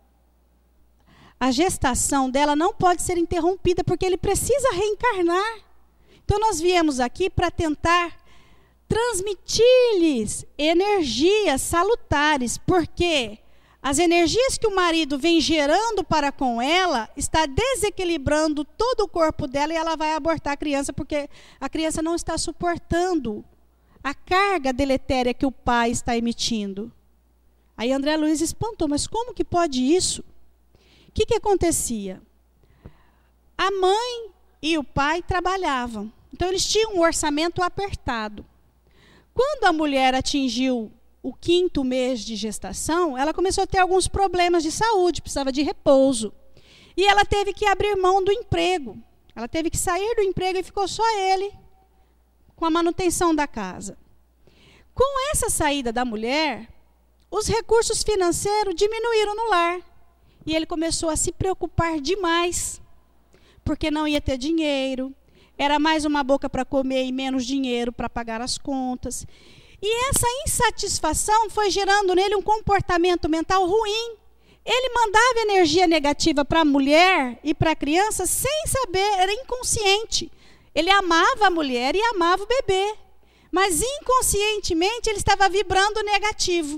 a gestação dela não pode ser interrompida, porque ele precisa reencarnar. Então, nós viemos aqui para tentar transmitir-lhes energias salutares, porque as energias que o marido vem gerando para com ela está desequilibrando todo o corpo dela e ela vai abortar a criança porque a criança não está suportando a carga deletéria que o pai está emitindo. Aí André Luiz espantou, mas como que pode isso? O que, que acontecia? A mãe e o pai trabalhavam, então eles tinham um orçamento apertado. Quando a mulher atingiu o quinto mês de gestação, ela começou a ter alguns problemas de saúde, precisava de repouso. E ela teve que abrir mão do emprego. Ela teve que sair do emprego e ficou só ele com a manutenção da casa. Com essa saída da mulher, os recursos financeiros diminuíram no lar. E ele começou a se preocupar demais, porque não ia ter dinheiro, era mais uma boca para comer e menos dinheiro para pagar as contas. E essa insatisfação foi gerando nele um comportamento mental ruim. Ele mandava energia negativa para a mulher e para a criança sem saber, era inconsciente. Ele amava a mulher e amava o bebê, mas inconscientemente ele estava vibrando negativo.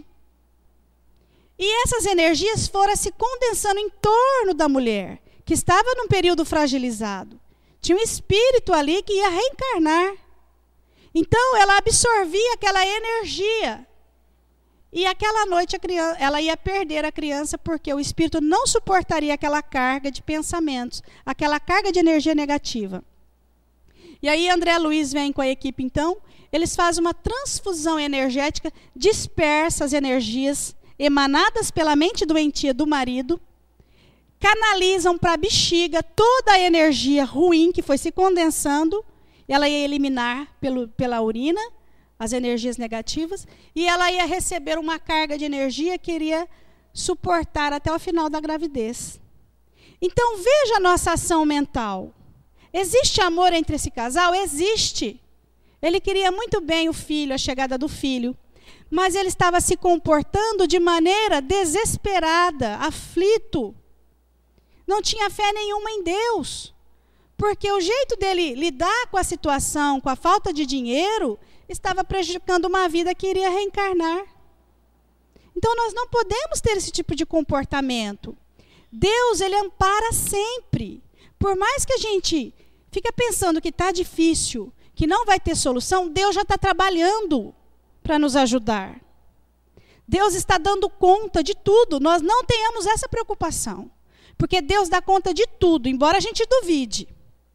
E essas energias foram se condensando em torno da mulher, que estava num período fragilizado. Tinha um espírito ali que ia reencarnar. Então, ela absorvia aquela energia. E aquela noite a criança, ela ia perder a criança porque o espírito não suportaria aquela carga de pensamentos, aquela carga de energia negativa. E aí André Luiz vem com a equipe, então, eles fazem uma transfusão energética, dispersa as energias emanadas pela mente doentia do marido, canalizam para a bexiga toda a energia ruim que foi se condensando, ela ia eliminar pelo, pela urina as energias negativas, e ela ia receber uma carga de energia que iria suportar até o final da gravidez. Então, veja a nossa ação mental. Existe amor entre esse casal? Existe. Ele queria muito bem o filho, a chegada do filho, mas ele estava se comportando de maneira desesperada, aflito. Não tinha fé nenhuma em Deus, porque o jeito dele lidar com a situação, com a falta de dinheiro, estava prejudicando uma vida que iria reencarnar. Então, nós não podemos ter esse tipo de comportamento. Deus, ele ampara sempre. Por mais que a gente fique pensando que está difícil, que não vai ter solução, Deus já está trabalhando para nos ajudar. Deus está dando conta de tudo. Nós não tenhamos essa preocupação, porque Deus dá conta de tudo, embora a gente duvide.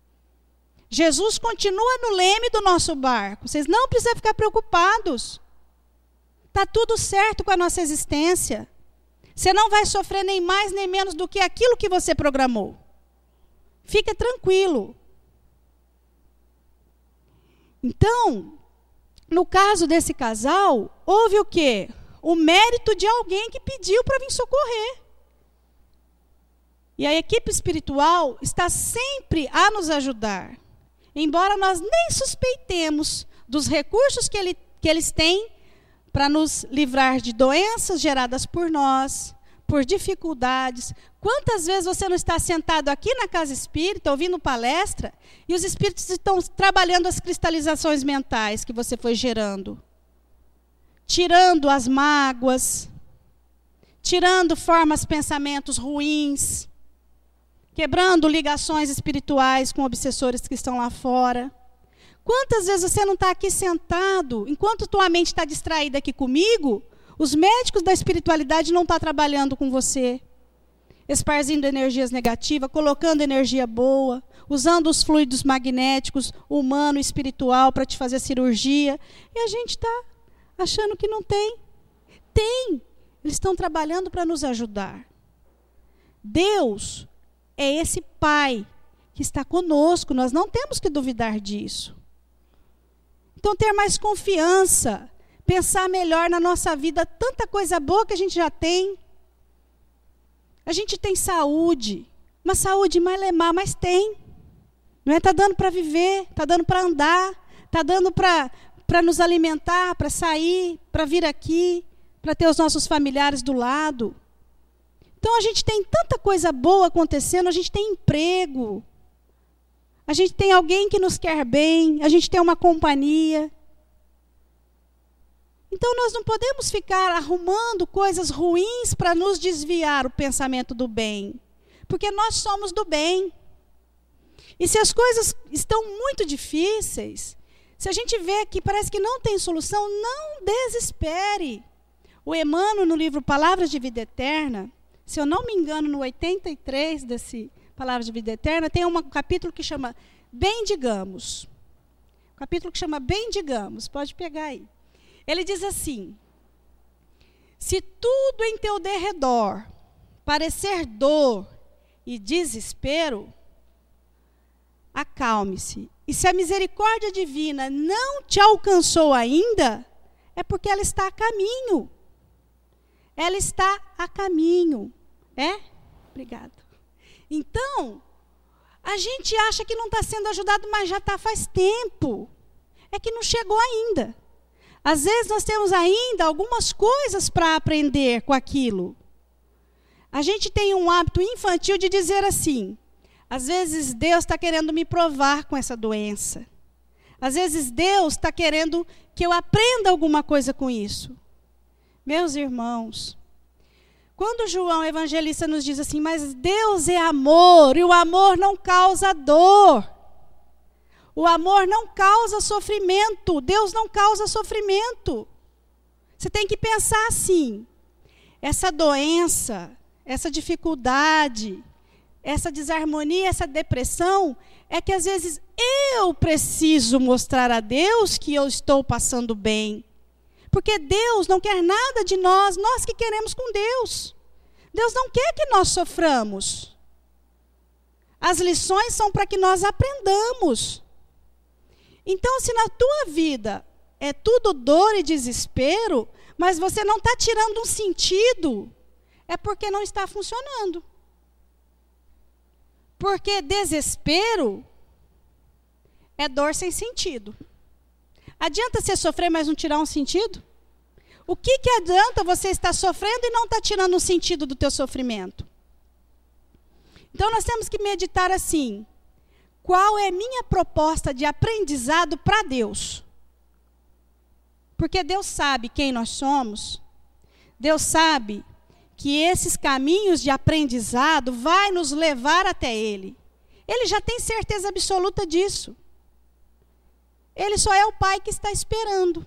Jesus continua no leme do nosso barco. Vocês não precisam ficar preocupados. Está tudo certo com a nossa existência. Você não vai sofrer nem mais nem menos do que aquilo que você programou. Fica tranquilo. Então, no caso desse casal, houve o quê? O mérito de alguém que pediu para vir socorrer. E a equipe espiritual está sempre a nos ajudar. Embora nós nem suspeitemos dos recursos que, ele, que eles têm para nos livrar de doenças geradas por nós, por dificuldades. Quantas vezes você não está sentado aqui na casa espírita, ouvindo palestra, e os espíritos estão trabalhando as cristalizações mentais que você foi gerando, tirando as mágoas, tirando formas, pensamentos ruins, quebrando ligações espirituais com obsessores que estão lá fora. Quantas vezes você não está aqui sentado, enquanto tua mente está distraída aqui comigo, os médicos da espiritualidade não estão trabalhando com você, esparzindo energias negativas, colocando energia boa, usando os fluidos magnéticos, humano e espiritual, para te fazer cirurgia, e a gente está achando que não tem. Tem. Eles estão trabalhando para nos ajudar. Deus é esse Pai que está conosco, nós não temos que duvidar disso. Então, ter mais confiança, pensar melhor na nossa vida, tanta coisa boa que a gente já tem. A gente tem saúde, uma saúde malemar, mas tem. Não é? Está dando para viver, está dando para andar, está dando para para nos alimentar, para sair, para vir aqui, para ter os nossos familiares do lado. Então, a gente tem tanta coisa boa acontecendo, a gente tem emprego, a gente tem alguém que nos quer bem, a gente tem uma companhia. Então, nós não podemos ficar arrumando coisas ruins para nos desviar o pensamento do bem, porque nós somos do bem. E se as coisas estão muito difíceis, se a gente vê que parece que não tem solução, não desespere. O Emmanuel, no livro Palavras de Vida Eterna, se eu não me engano, no oitenta e três desse Palavras de Vida Eterna, tem um capítulo que chama Bem Digamos. Um capítulo que chama Bem Digamos, pode pegar aí. Ele diz assim: se tudo em teu derredor parecer dor e desespero, acalme-se. E se a misericórdia divina não te alcançou ainda, é porque ela está a caminho. Ela está a caminho. É? Obrigada. Então, a gente acha que não está sendo ajudado, mas já está faz tempo. É que não chegou ainda. Às vezes nós temos ainda algumas coisas para aprender com aquilo. A gente tem um hábito infantil de dizer assim, às vezes Deus está querendo me provar com essa doença. Às vezes Deus está querendo que eu aprenda alguma coisa com isso. Meus irmãos, quando João Evangelista nos diz assim, mas Deus é amor, e o amor não causa dor. O amor não causa sofrimento. Deus não causa sofrimento. Você tem que pensar assim, essa doença, essa dificuldade, essa desarmonia, essa depressão, é que às vezes eu preciso mostrar a Deus que eu estou passando bem. Porque Deus não quer nada de nós, nós que queremos com Deus. Deus não quer que nós soframos. As lições são para que nós aprendamos. Então, se na tua vida é tudo dor e desespero, mas você não está tirando um sentido, é porque não está funcionando. Porque desespero é dor sem sentido. Adianta você sofrer, mas não tirar um sentido? O que, que adianta você estar sofrendo e não estar tirando um sentido do teu sofrimento? Então, nós temos que meditar assim. Qual é a minha proposta de aprendizado para Deus? Porque Deus sabe quem nós somos. Deus sabe que esses caminhos de aprendizado vai nos levar até Ele. Ele já tem certeza absoluta disso. Ele só é o Pai que está esperando.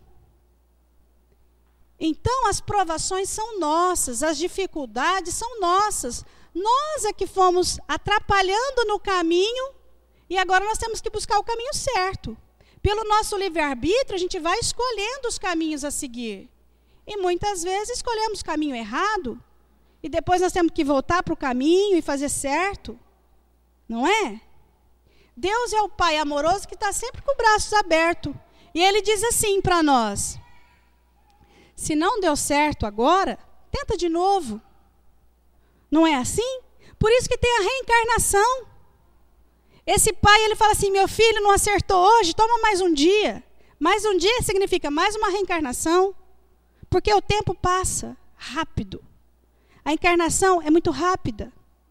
Então, as provações são nossas, as dificuldades são nossas. Nós é que fomos atrapalhando no caminho e agora nós temos que buscar o caminho certo. Pelo nosso livre-arbítrio, a gente vai escolhendo os caminhos a seguir. E muitas vezes escolhemos o caminho errado. E depois nós temos que voltar para o caminho e fazer certo. Não é? Deus é o Pai amoroso que está sempre com os braços abertos. E Ele diz assim para nós. Se não deu certo agora, tenta de novo. Não é assim? Por isso que tem a reencarnação. Esse pai, ele fala assim, meu filho não acertou hoje, toma mais um dia. Mais um dia significa mais uma reencarnação. Porque o tempo passa rápido. A encarnação é muito rápida.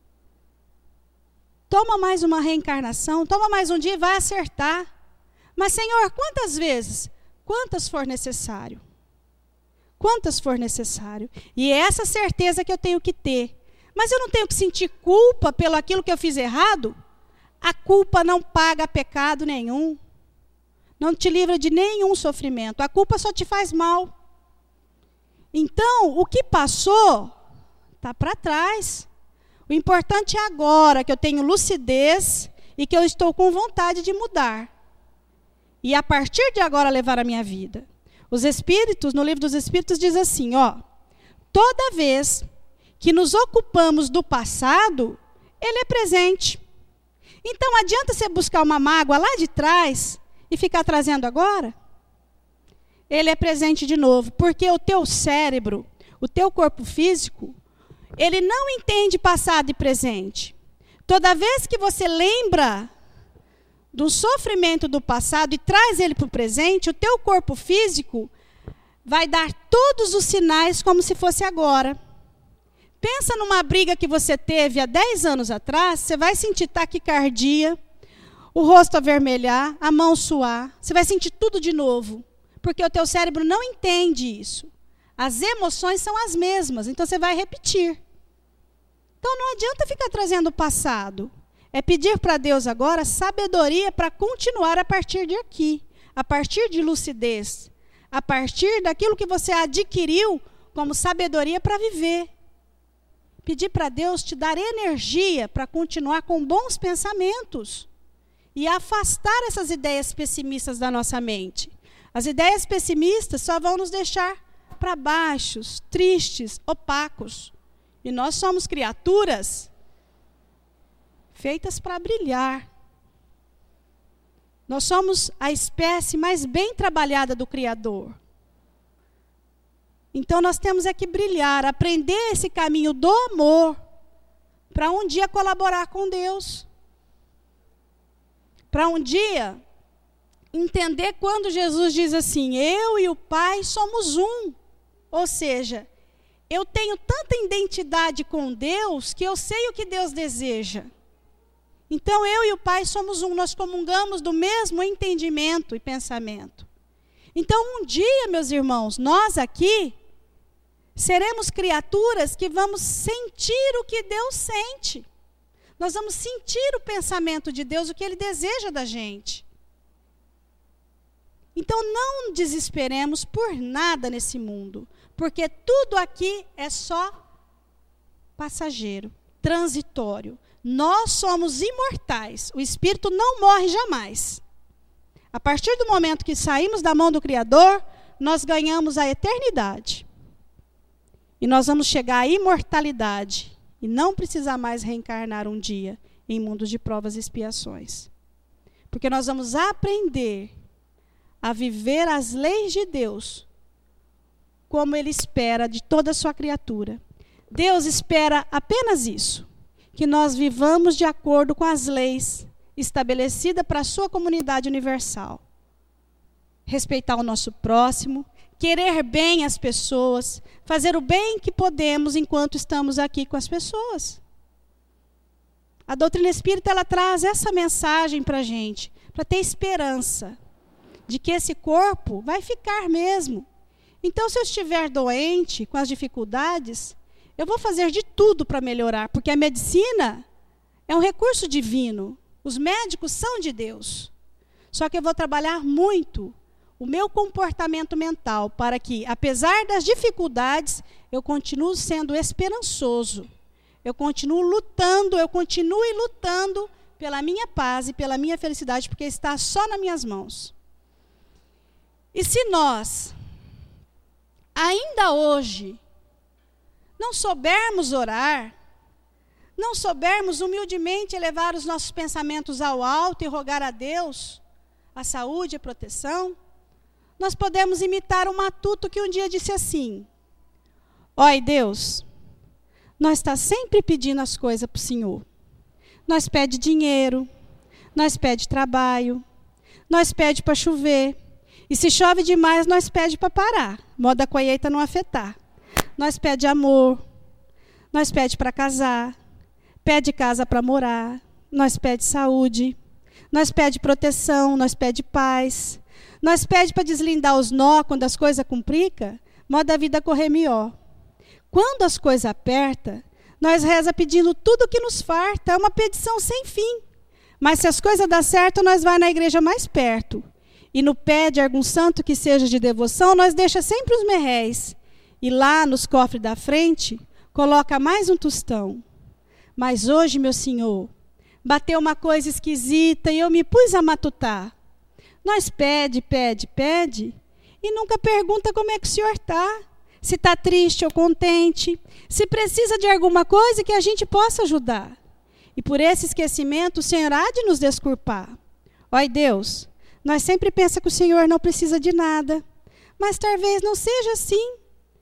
Toma mais uma reencarnação, toma mais um dia e vai acertar. Mas, Senhor, quantas vezes? Quantas for necessário. Quantas for necessário. E é essa certeza que eu tenho que ter. Mas eu não tenho que sentir culpa pelo aquilo que eu fiz errado? A culpa não paga pecado nenhum. Não te livra de nenhum sofrimento. A culpa só te faz mal. Então, o que passou, está para trás. O importante é agora, que eu tenho lucidez e que eu estou com vontade de mudar. E a partir de agora levar a minha vida. Os Espíritos, no livro dos Espíritos, diz assim, ó, toda vez que nos ocupamos do passado, ele é presente. Então, adianta você buscar uma mágoa lá de trás e ficar trazendo agora? Ele é presente de novo, porque o teu cérebro, o teu corpo físico, ele não entende passado e presente. Toda vez que você lembra do sofrimento do passado e traz ele para o presente, o teu corpo físico vai dar todos os sinais como se fosse agora. Pensa numa briga que você teve há dez anos atrás, você vai sentir taquicardia, o rosto avermelhar, a mão suar, você vai sentir tudo de novo, porque o teu cérebro não entende isso. As emoções são as mesmas, então você vai repetir. Então não adianta ficar trazendo o passado. É pedir para Deus agora sabedoria para continuar a partir de aqui, a partir de lucidez, a partir daquilo que você adquiriu como sabedoria para viver. Pedir para Deus te dar energia para continuar com bons pensamentos e afastar essas ideias pessimistas da nossa mente. As ideias pessimistas só vão nos deixar para baixos, tristes, opacos. E nós somos criaturas feitas para brilhar. Nós somos a espécie mais bem trabalhada do Criador. Então nós temos é que brilhar, aprender esse caminho do amor, para um dia colaborar com Deus. Para um dia entender quando Jesus diz assim, eu e o Pai somos um. Ou seja, eu tenho tanta identidade com Deus que eu sei o que Deus deseja. Então eu e o Pai somos um, nós comungamos do mesmo entendimento e pensamento. Então um dia, meus irmãos, nós aqui seremos criaturas que vamos sentir o que Deus sente. Nós vamos sentir o pensamento de Deus, o que Ele deseja da gente. Então não desesperemos por nada nesse mundo, porque tudo aqui é só passageiro, transitório. Nós somos imortais, o Espírito não morre jamais. A partir do momento que saímos da mão do Criador, nós ganhamos a eternidade. E nós vamos chegar à imortalidade e não precisar mais reencarnar um dia em mundos de provas e expiações. Porque nós vamos aprender a viver as leis de Deus como Ele espera de toda a sua criatura. Deus espera apenas isso, que nós vivamos de acordo com as leis estabelecidas para a sua comunidade universal. Respeitar o nosso próximo, querer bem as pessoas, fazer o bem que podemos enquanto estamos aqui com as pessoas. A doutrina espírita, ela traz essa mensagem para a gente, para ter esperança de que esse corpo vai ficar mesmo. Então, se eu estiver doente, com as dificuldades, eu vou fazer de tudo para melhorar, porque a medicina é um recurso divino. Os médicos são de Deus. Só que eu vou trabalhar muito o meu comportamento mental para que, apesar das dificuldades, eu continue sendo esperançoso. Eu continuo lutando, eu continue lutando pela minha paz e pela minha felicidade, porque está só nas minhas mãos. E se nós, ainda hoje, não soubermos orar, não soubermos humildemente elevar os nossos pensamentos ao alto e rogar a Deus a saúde e a proteção, nós podemos imitar o matuto que um dia disse assim, ó Deus, nós está sempre pedindo as coisas para o Senhor. Nós pede dinheiro, nós pede trabalho, nós pede para chover. E se chove demais, nós pede para parar, modo da colheita não afetar. Nós pede amor, nós pede para casar, pede casa para morar, nós pede saúde, nós pede proteção, nós pede paz, nós pede para deslindar os nó quando as coisas complicam, modo da vida correr melhor. Quando as coisas apertam, nós reza pedindo tudo que nos farta, é uma petição sem fim. Mas se as coisas dão certo, nós vai na igreja mais perto. E no pé de algum santo que seja de devoção, nós deixa sempre os merréis. E lá nos cofres da frente, coloca mais um tostão. Mas hoje, meu senhor, bateu uma coisa esquisita e eu me pus a matutar. Nós pede, pede, pede, e nunca pergunta como é que o senhor está. Se está triste ou contente, se precisa de alguma coisa que a gente possa ajudar. E por esse esquecimento, o Senhor há de nos desculpar. Ó Deus, nós sempre pensamos que o Senhor não precisa de nada, mas talvez não seja assim.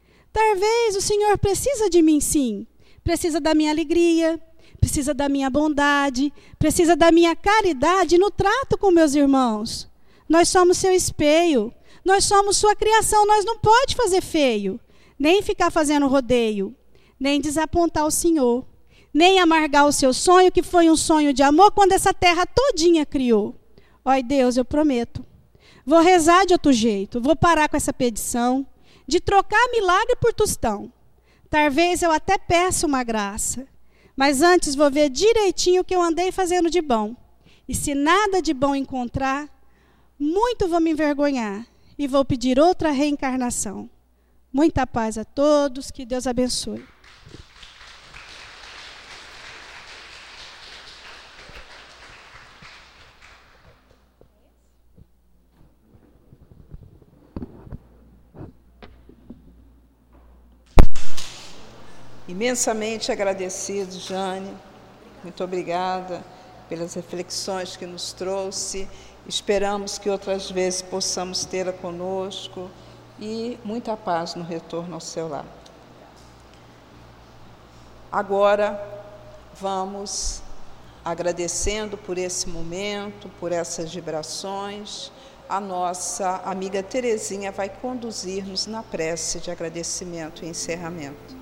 Talvez o Senhor precisa de mim, sim. Precisa da minha alegria, precisa da minha bondade, precisa da minha caridade no trato com meus irmãos. Nós somos seu espelho, nós somos sua criação, nós não pode fazer feio. Nem ficar fazendo rodeio, nem desapontar o Senhor, nem amargar o seu sonho, que foi um sonho de amor, quando essa terra todinha criou. Ó Deus, eu prometo, vou rezar de outro jeito, vou parar com essa petição, de trocar milagre por tostão. Talvez eu até peça uma graça, mas antes vou ver direitinho o que eu andei fazendo de bom. E se nada de bom encontrar, muito vou me envergonhar e vou pedir outra reencarnação. Muita paz a todos, que Deus abençoe. Imensamente agradecido, Jane. Muito obrigada pelas reflexões que nos trouxe. Esperamos que outras vezes possamos tê-la conosco. e muita paz no retorno ao seu lar. Agora, vamos agradecendo por esse momento, por essas vibrações. A nossa amiga Terezinha vai conduzir-nos na prece de agradecimento e encerramento.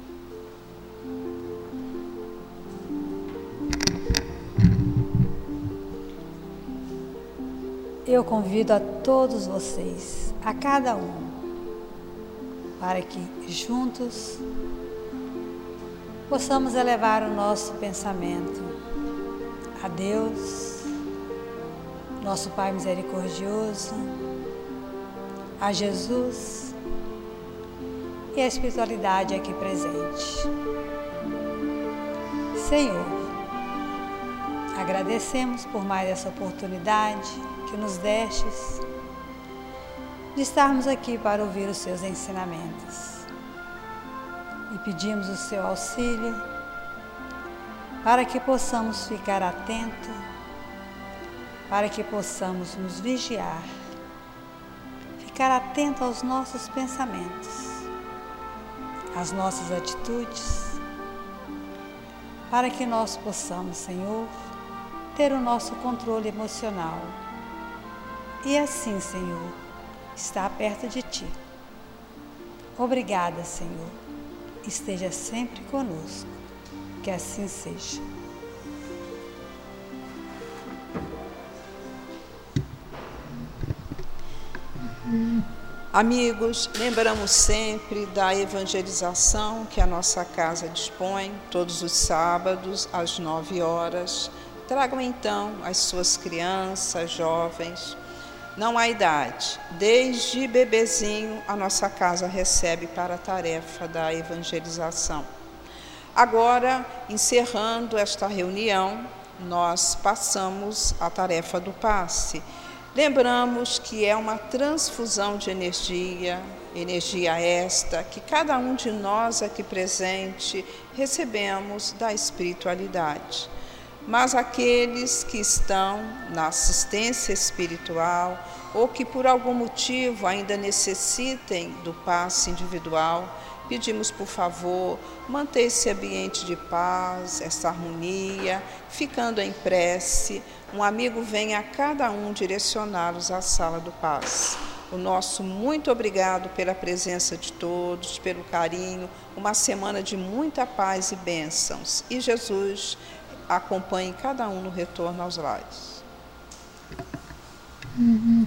Eu convido a todos vocês, a cada um, para que juntos possamos elevar o nosso pensamento a Deus, nosso Pai misericordioso, a Jesus e a espiritualidade aqui presente. Senhor, agradecemos por mais essa oportunidade que nos destes de estarmos aqui para ouvir os seus ensinamentos. E pedimos o seu auxílio para que possamos ficar atentos, para que possamos nos vigiar, ficar atento aos nossos pensamentos, às nossas atitudes, para que nós possamos, Senhor, ter o nosso controle emocional e assim, Senhor, estar perto de Ti. Obrigada, Senhor. Esteja sempre conosco. Que assim seja. Amigos, lembramos sempre da evangelização que a nossa casa dispõe todos os sábados às nove horas. Tragam então as suas crianças, jovens. Não há idade. Desde bebezinho a nossa casa recebe para a tarefa da evangelização. Agora, encerrando esta reunião, nós passamos à tarefa do passe. Lembramos que é uma transfusão de energia, energia esta, que cada um de nós aqui presente recebemos da espiritualidade. Mas aqueles que estão na assistência espiritual ou que por algum motivo ainda necessitem do passe individual, pedimos, por favor, manter esse ambiente de paz, essa harmonia, ficando em prece. Um amigo vem a cada um direcioná-los à sala do passe. O nosso muito obrigado pela presença de todos, pelo carinho, uma semana de muita paz e bênçãos. E Jesus acompanhe cada um no retorno aos lares. Uhum.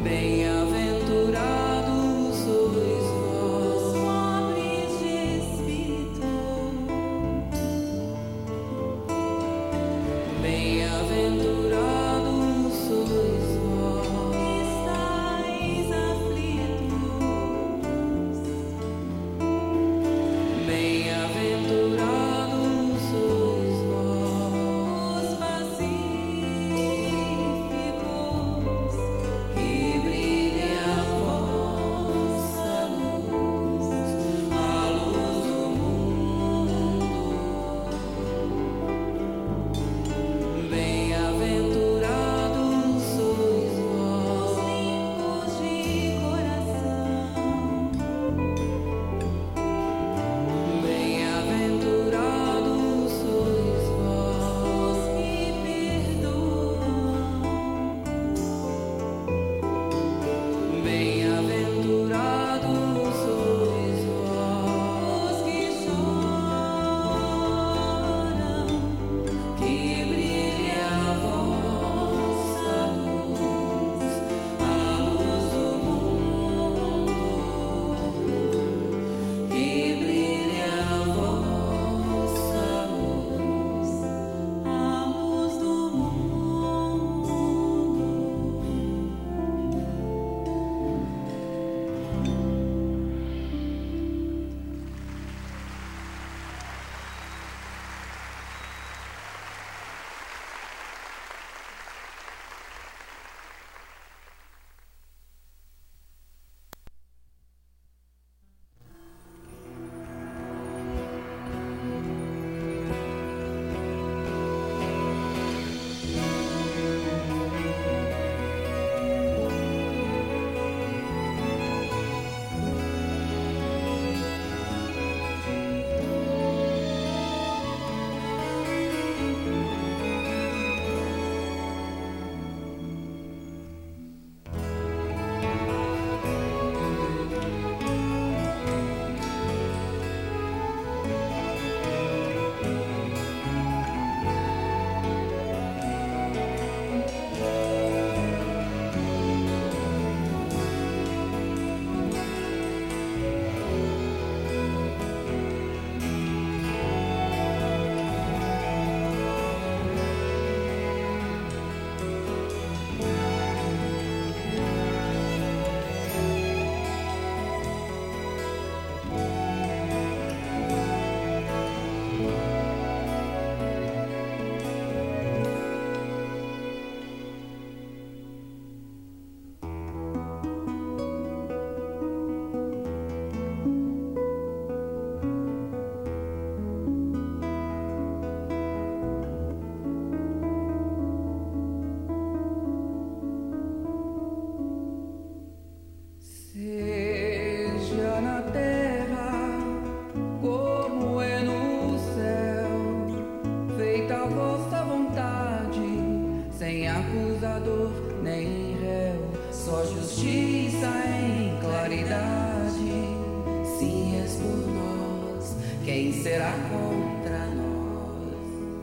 Quem será contra nós?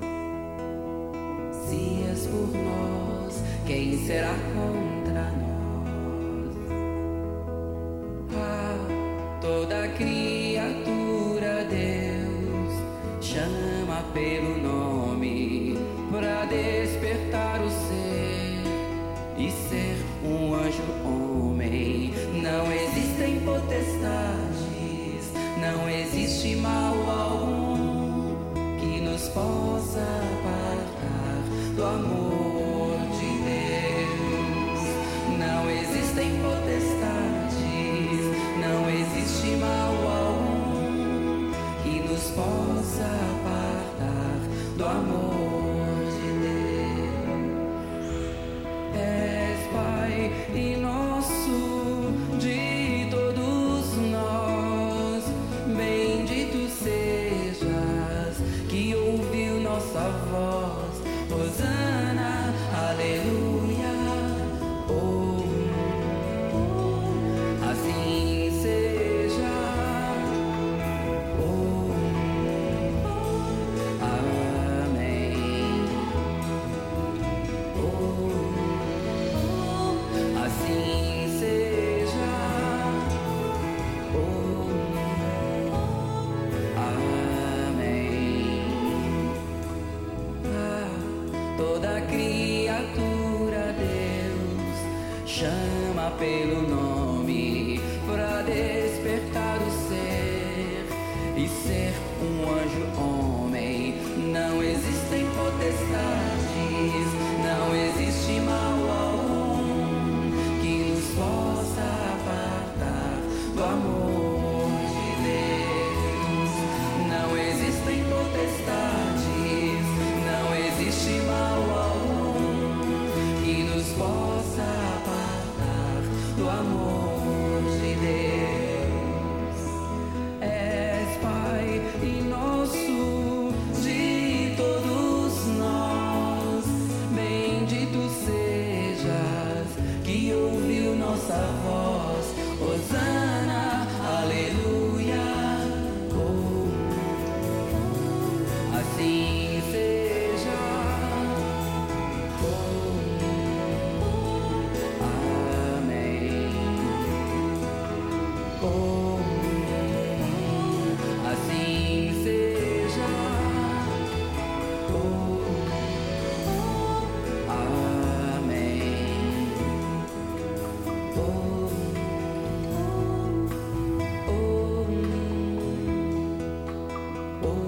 Se és por nós, quem será contra nós? Ah, toda criatura Deus chama pelo nome para despertar o ser e ser um anjo homem. Não existem potestades, não existe mal algum que nos possa apartar do amor de Deus. Não existem potestades, não existe mal algum que nos possa apartar do amor de Deus. És Pai e nosso de todos nós, bendito sejas que ouviu nossa voz. Hosana chama pelo nome pra despertar o ser e ser um anjo homem. Não existem potestades, não existe mal algum que nos possa apartar do amor de Deus. Não existem potestades, não existe mal algum que nos possa apartar do amor de Deus. És Pai e nosso de todos nós, bendito sejas que ouviu nossa voz. Hosana, aleluia. Oh, assim seja. Oh, amém. Oh, assim seja. Oh, amém. Oh, oh, oh, oh.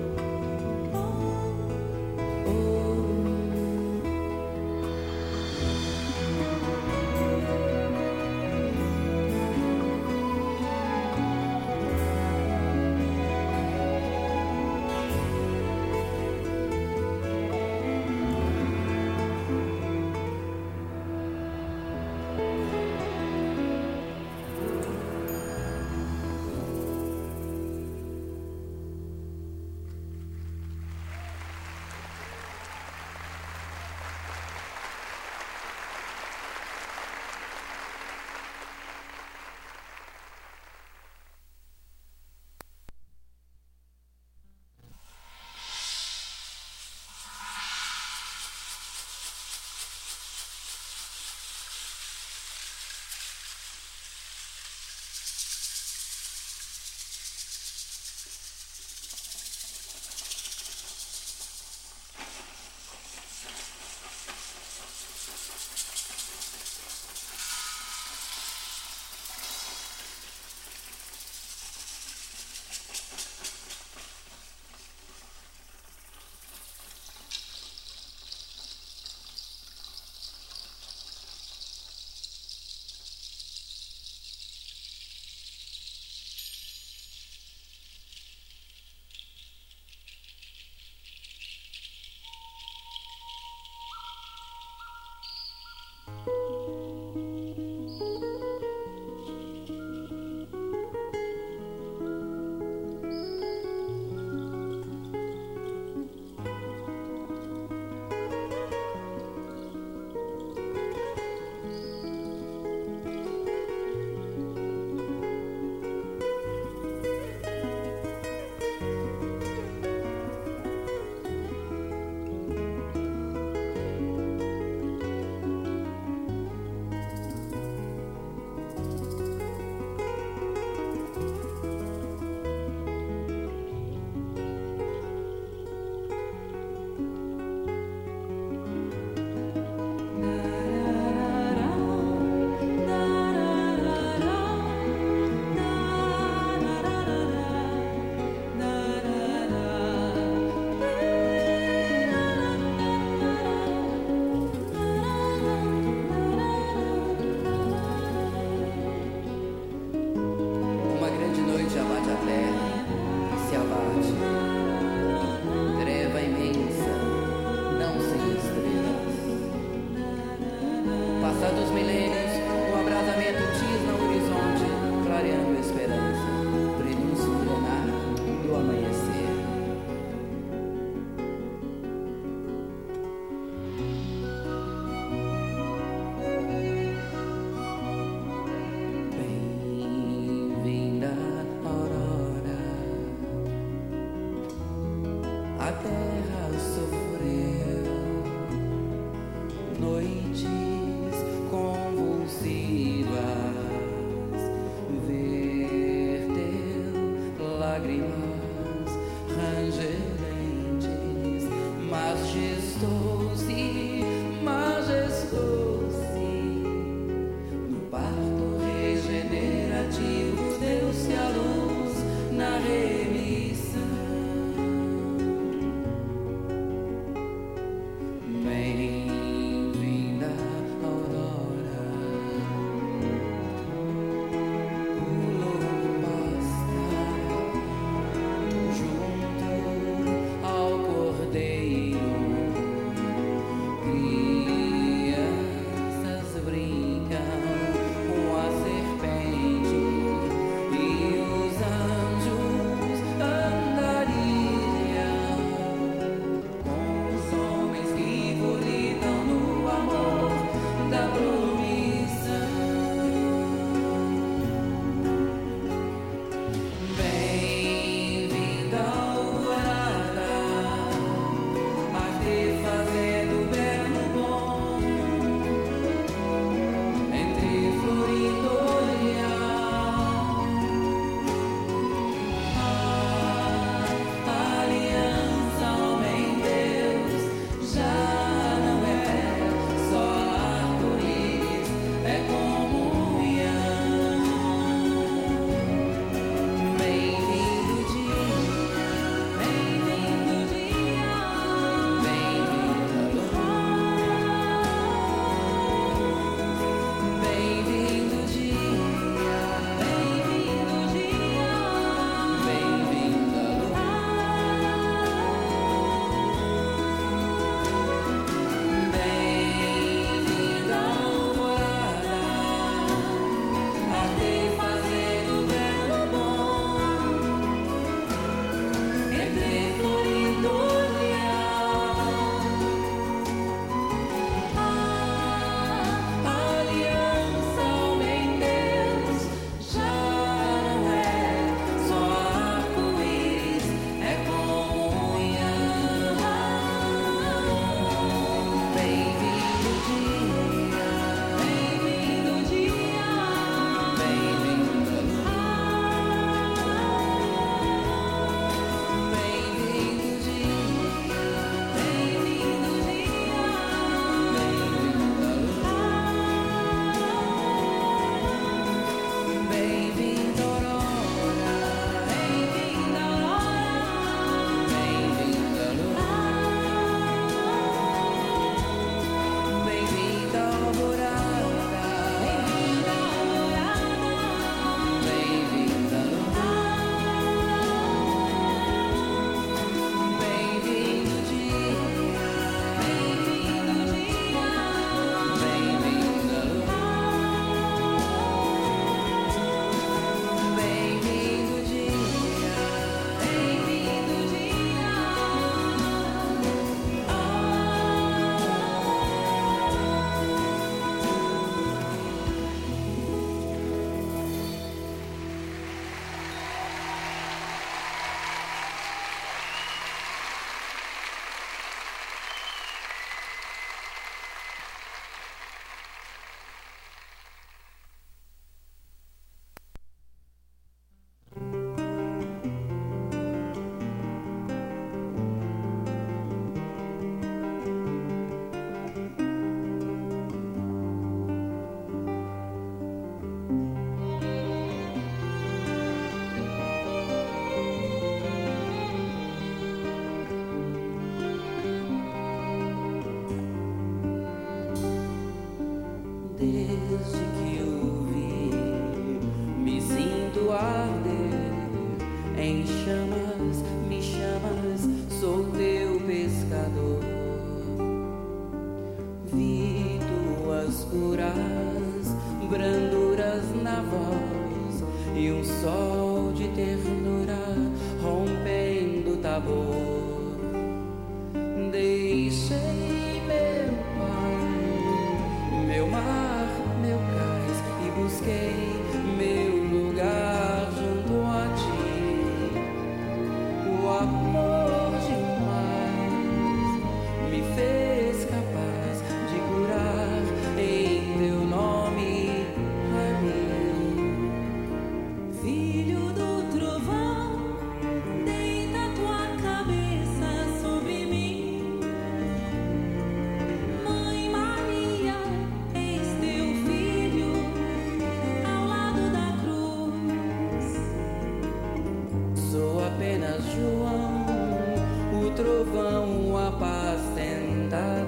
Passados milênios, o abrasamento tisna o horizonte, clareando a esperança, prenúncio plenar do amanhecer. Bem-vinda, aurora. A terra sofreu noites convulsivas, verteu lágrimas rangelentes, mas gestou-se, majestou-se Desde que o vi, me sinto arder em chamas, me chamas, sou teu pescador. Vi tuas puras branduras na voz e um sol de ternura rompendo o tabor. Deixei meu pai, meu mar, meu cais e busquei meu lugar junto a ti. O amor demais me fez capaz de curar em teu nome a mim. Filho do trovão, deita tua cabeça sobre mim. Mãe Maria, eis teu filho ao lado da cruz. Sou apenas João, o trovão apacentado.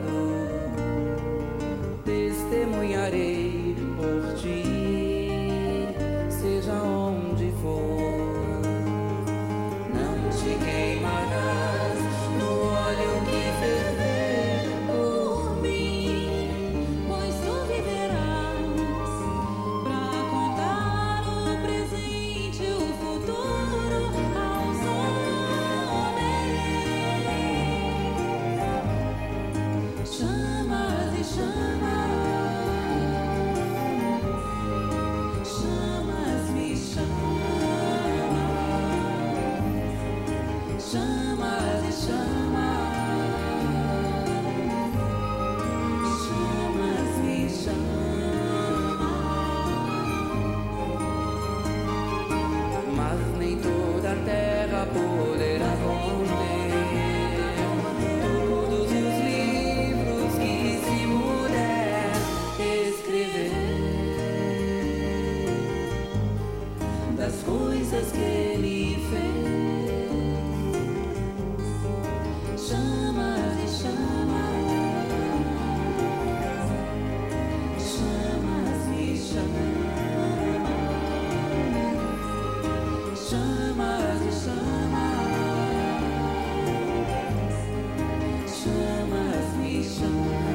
Testemunharei por ti, seja onde for. Não te queimarás no óleo que ferver por mim, pois tu viverás pra contar o presente e o futuro aos homens. Chamas e chamas, chamas me chamas, chamas e chamas, chamas me chamas. Mas nem toda a terra poderá conter todos os livros que se puder escrever das coisas que ele fez. Chamas e chamas, chamas me chamas, chamas e chamas, chamas me chamas.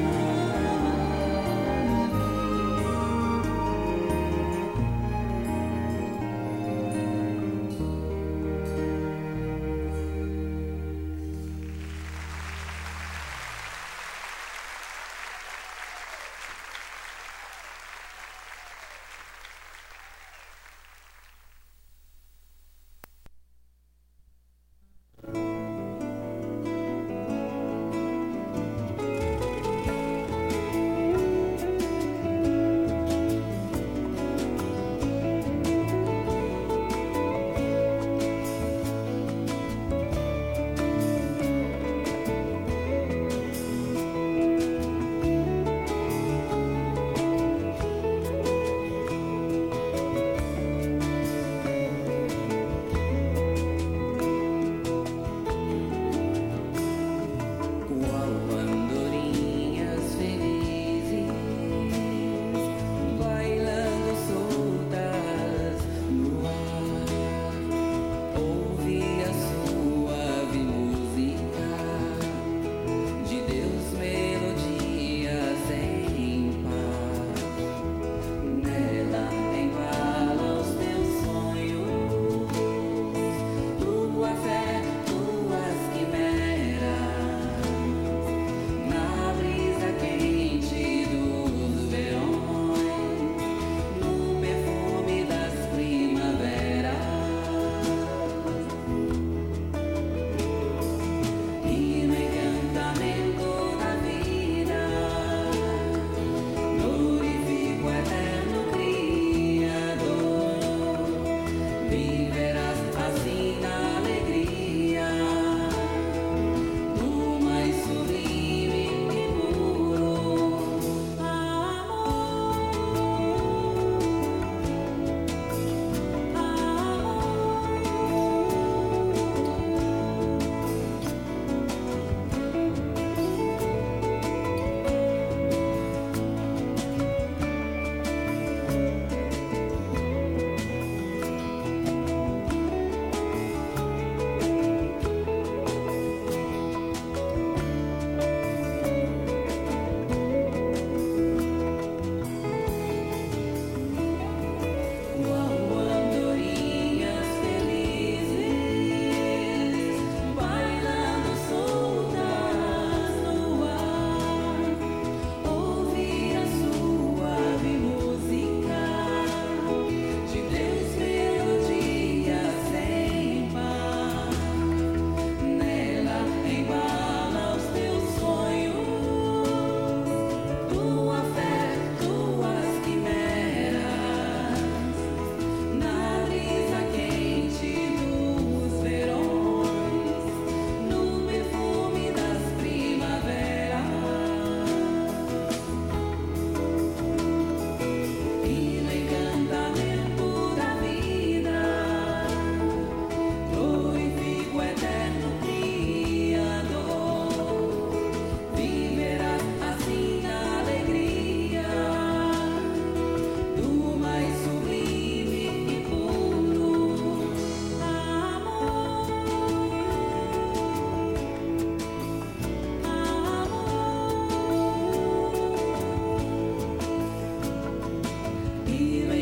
e